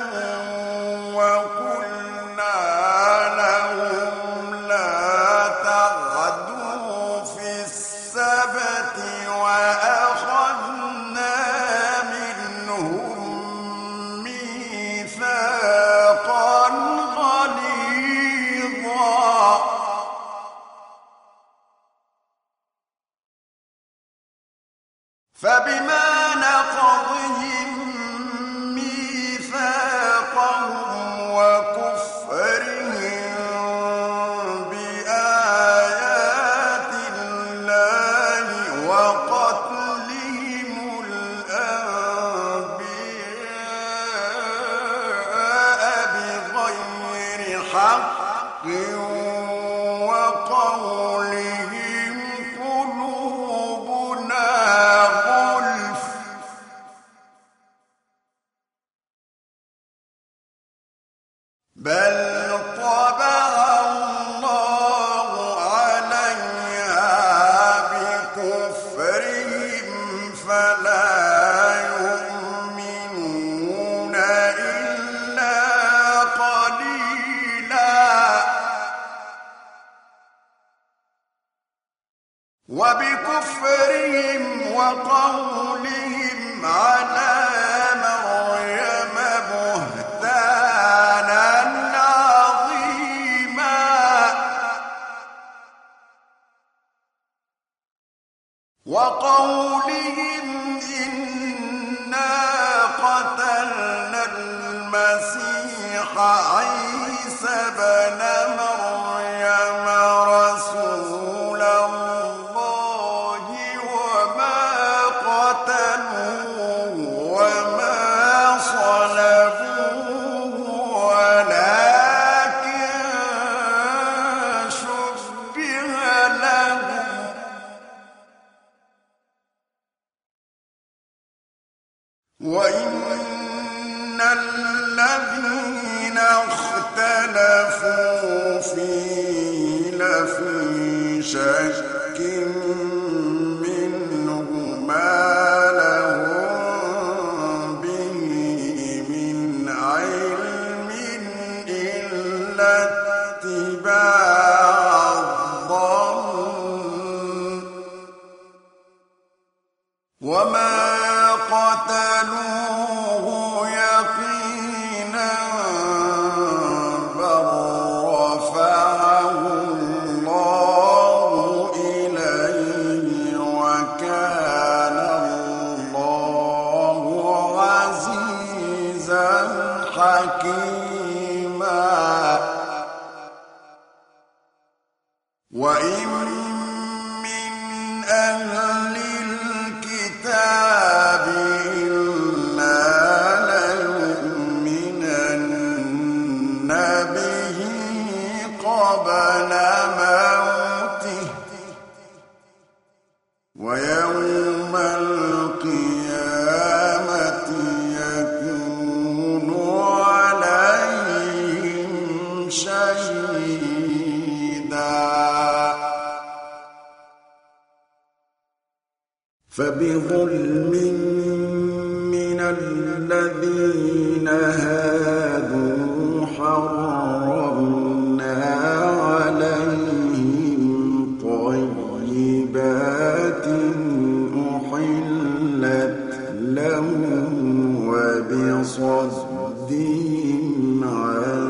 وقلنا لهم لا تعدوا في السبت وأخذنا منهم ميثاقا غليظا فبما نقضهم ميثاقهم وكفرهم بآيات الله وقتلهم الأنبياء بغير حق وقولهم قلوبنا غلف بل طبع الله عليها بكفرهم فلا يؤمنون إلا قليلا وبكفرهم وقولهم على مريم بهتانا عظيما وقولهم إنا قتلنا المسيح عيسى ابن مريم رسول الله وما قتلوه وما صلبوه ولكن شبه لهم وإن الذين اختلفوا فيه لفي شك منه ما لهم به من علم إلا اتباع الظن وما قتلوه يقينا بل رفعه الله إليه وكان الله عزيزا حكيما وإن من أهل الكتاب إلا ليؤمنن به قبل موته ويوم القيامة يكون عليهم شهيدا فبظلم من الذين هادوا حرمنا عليهم طيبات أحلت لهم وبصدهم عن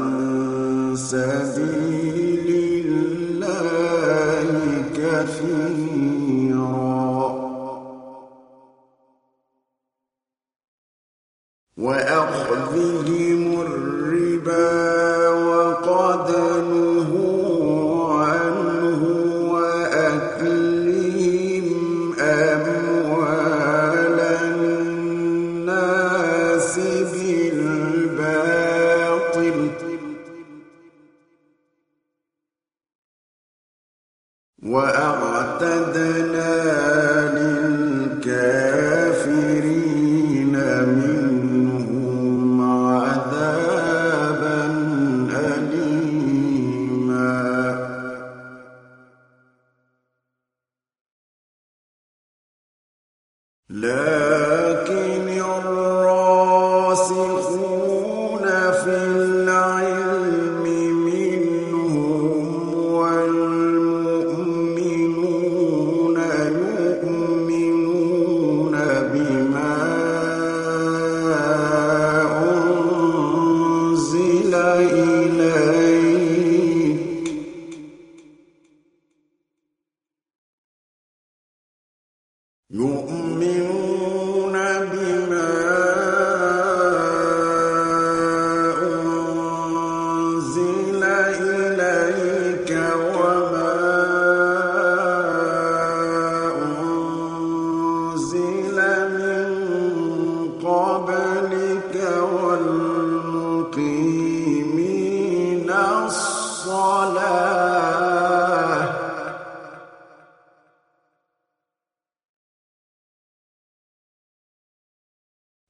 سبيل الله كثيرا وأخذهم الربا وقد نهوا عنه وأكلهم أموال الناس بالباطل وأعتدنا للكافرين منهم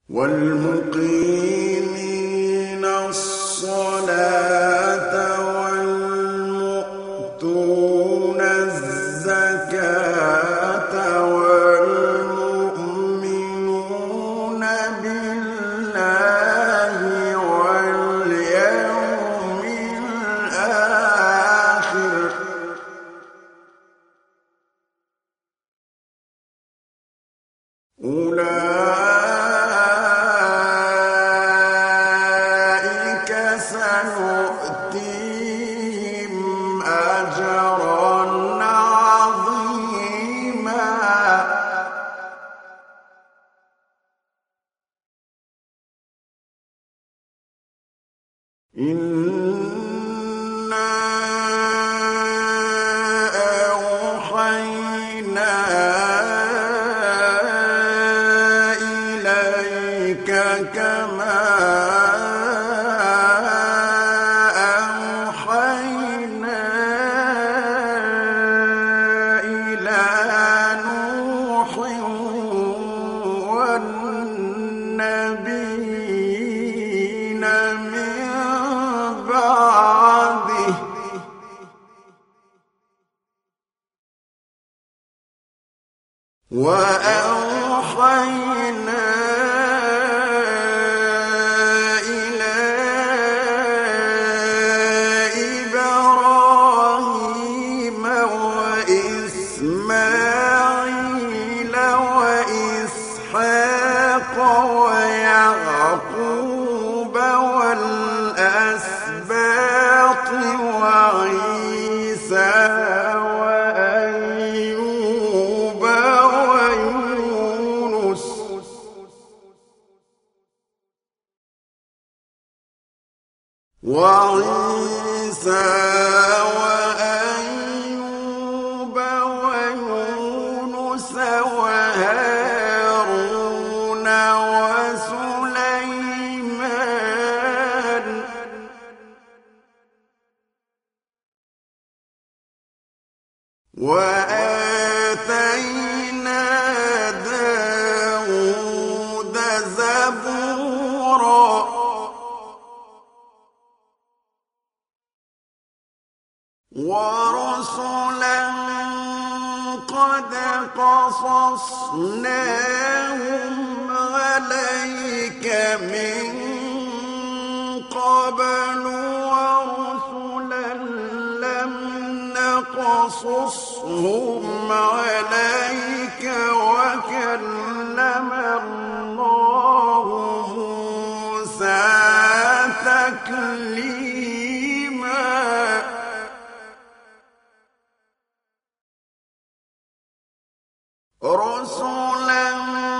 والمقيمين الصلاة والمؤتون الزكاة والمؤمنون بالله واليوم الآخر أولئك سنؤتيهم أجرا عظيما إنا أوحينا إليك كما أوحينا إلى نوح والنبيين من بعده وأوحينا إلى إبراهيم وإسماعيل وإسحاق ويعقوب والأسباط وعيسى وأيوب ويونس وهارون وسليمان وآتينا داود زبورا ورسلا قد قصصناهم عليك من قبل ورسلا لم نقصصهم عليك وكلم الله موسى تكليما رسلا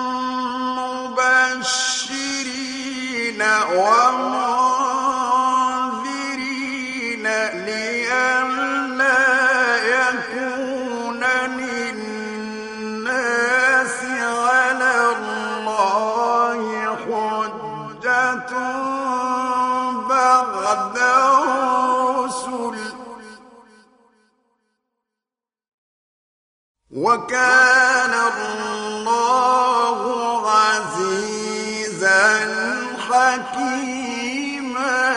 مبشرين ومنذرين لئلا يكون للناس على الله حجة بعد الرسل وكان الله عزيزا حكيما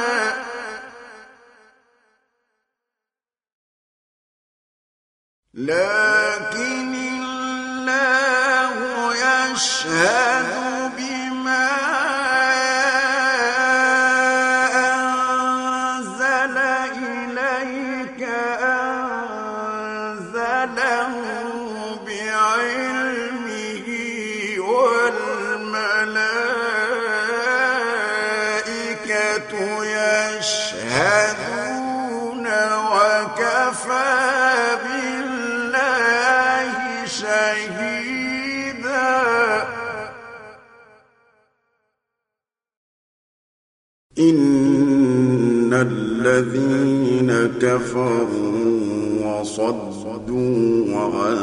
لكن الله يشهد بما أنزل إليك أنزله بعلمه والملائكة يشهدون وكفى بالله شهيدا إن الذين كفروا وصدوا عن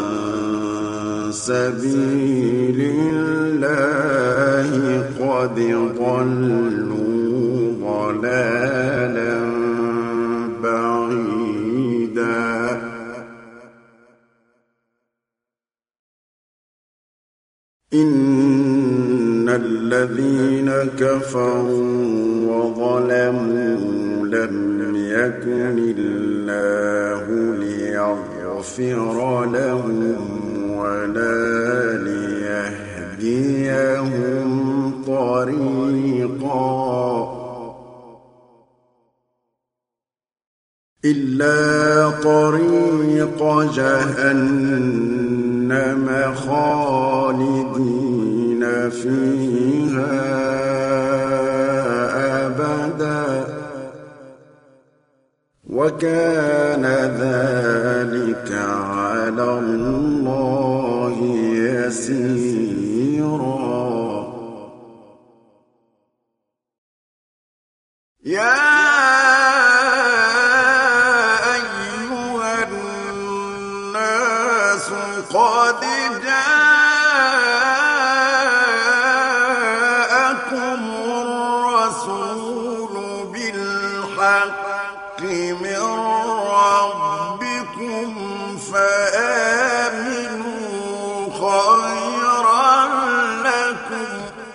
سبيل الله قد ضلوا ضلالا بعيدا إن الذين كفروا وظلموا لم يكن الله ليغفر لهم ولا ليهديهم طريقا إلا طريق جهنم خالدين فيها أبدا وكان ذلك على الله يسيرا يا أيها الناس قد جاءكم الرسول بالحق من ربكم فآمنوا خيرا لكم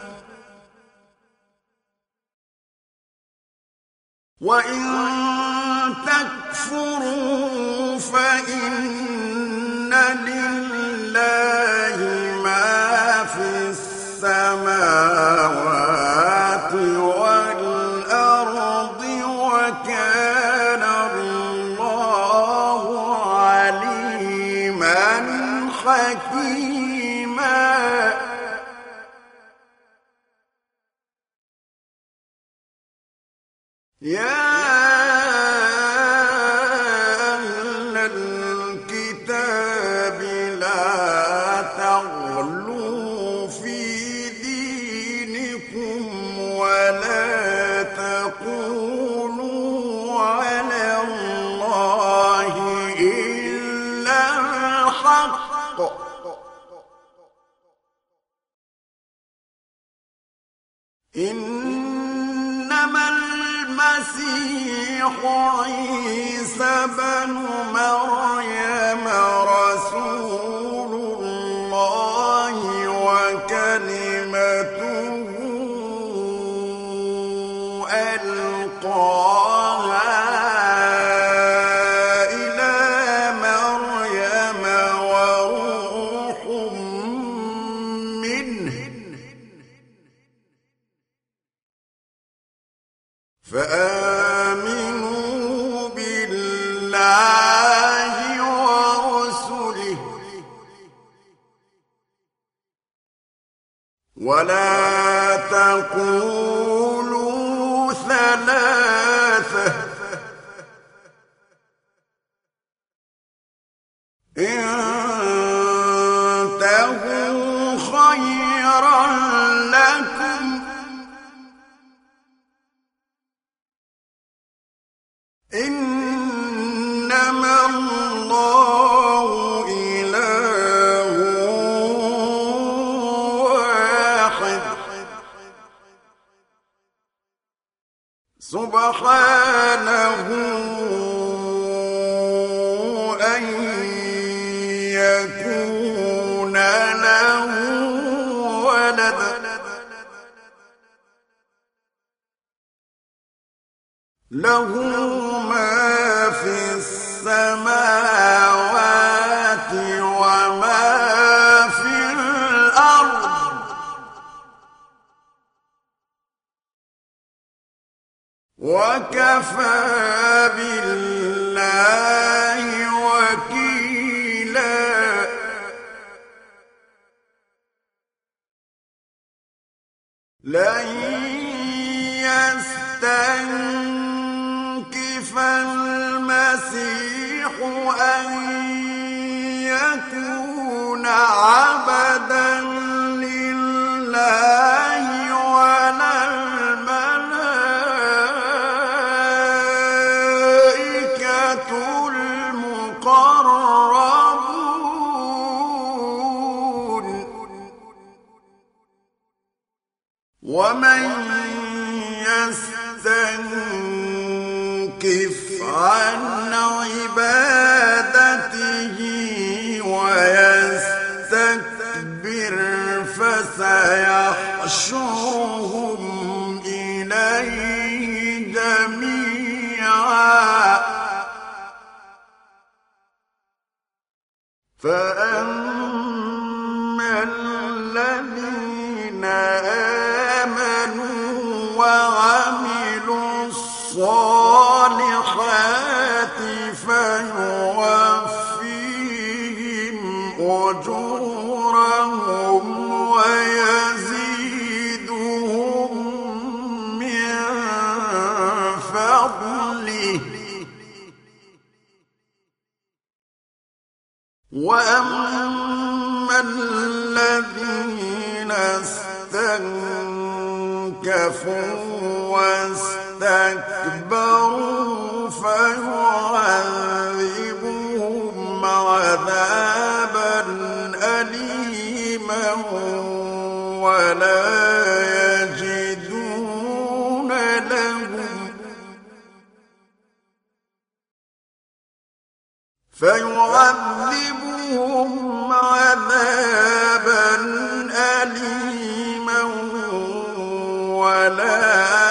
وإن تكفروا فإن لله ما في السماوات والأرض وكان الله عليما حكيما يا أهل الكتاب لا تغلوا في دينكم ولا تقولوا على الله إلا الحق إنما المسيح عيسى بن مريم رسول الله وكلمته ألقاها إلى مريم وروح منه فآمنوا بالله ورسله ولا تقولوا ثلاثة انتهوا خيرا لكم إنما الله إله واحد سبحانه أن يكون له ولد له ما في السماوات وما في الأرض وكفى بالله وكيلا لن يستنكف المسيح أن يكون عبدا لله ولا الملائكة المقربون ومن يستنكف عن عبادته ويستكبر فسيحشرهم وعملوا الصالحات فيوفيهم أجورهم ويزيدهم من فضله وأما الذين استنكفوا واستكبروا فيعذبهم عذابا أليما ولا يجدون لهم فيعذبهم عذابا أليما ولا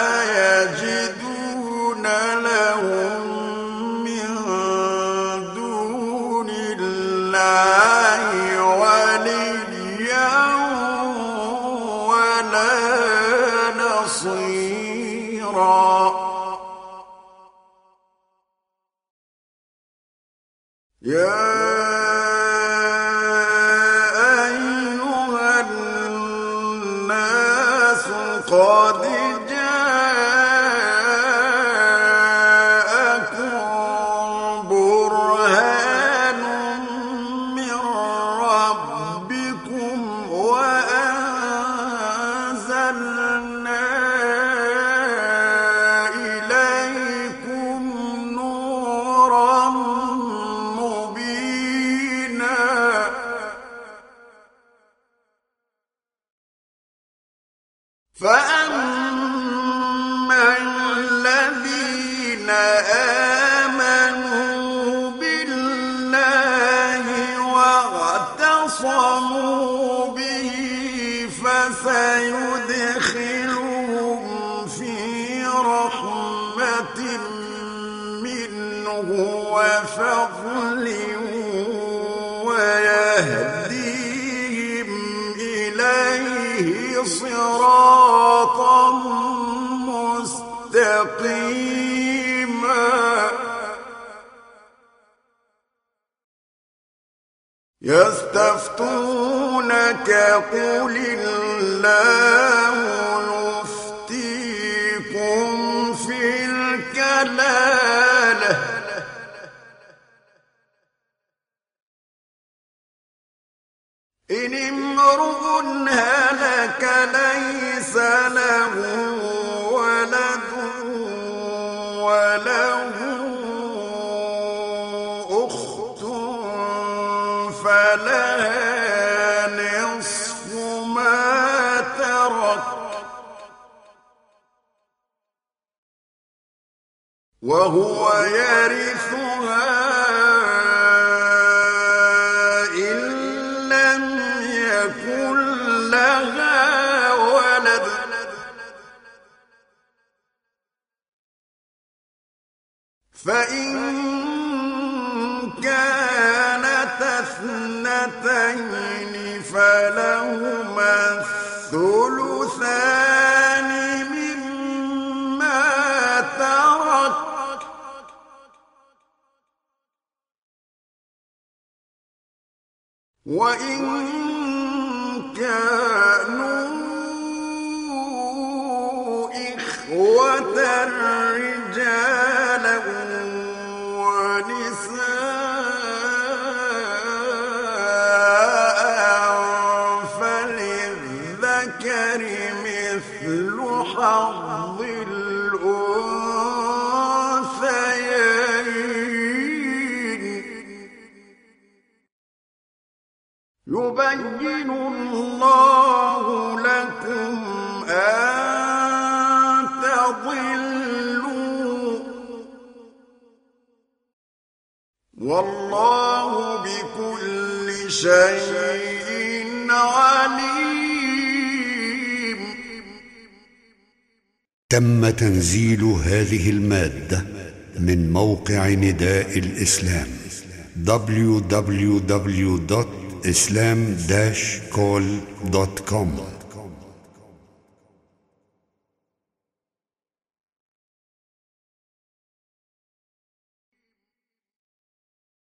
يجدون لهم من دون الله وليا ولا نصيرا يا أيها الناس قد جاءكم برهان من ربكم وأنزلنا إليكم نورا فأما الذين آمنوا بالله واعتصموا به فسيدخلهم في رحمة منه وفضل ويهديهم إليه صراطا مستقيما يستفتونك قل الله يفتيكم في الكلالة إن امرؤ هلك ليس له ولد وله أخت فلها نصف ما ترك وهو يرثها إن لم يكن لها ولد فإن كانت اثنتين فلهما الثلثان مما ترك وإن كانوا إخوة رجالا ونساء فللذكر مثل حظ الأنثيين يبين الله لكم أن تضلوا والله بكل شيء عليم. تم تنزيل هذه المادة من موقع نداء الإسلام www.islam-call.com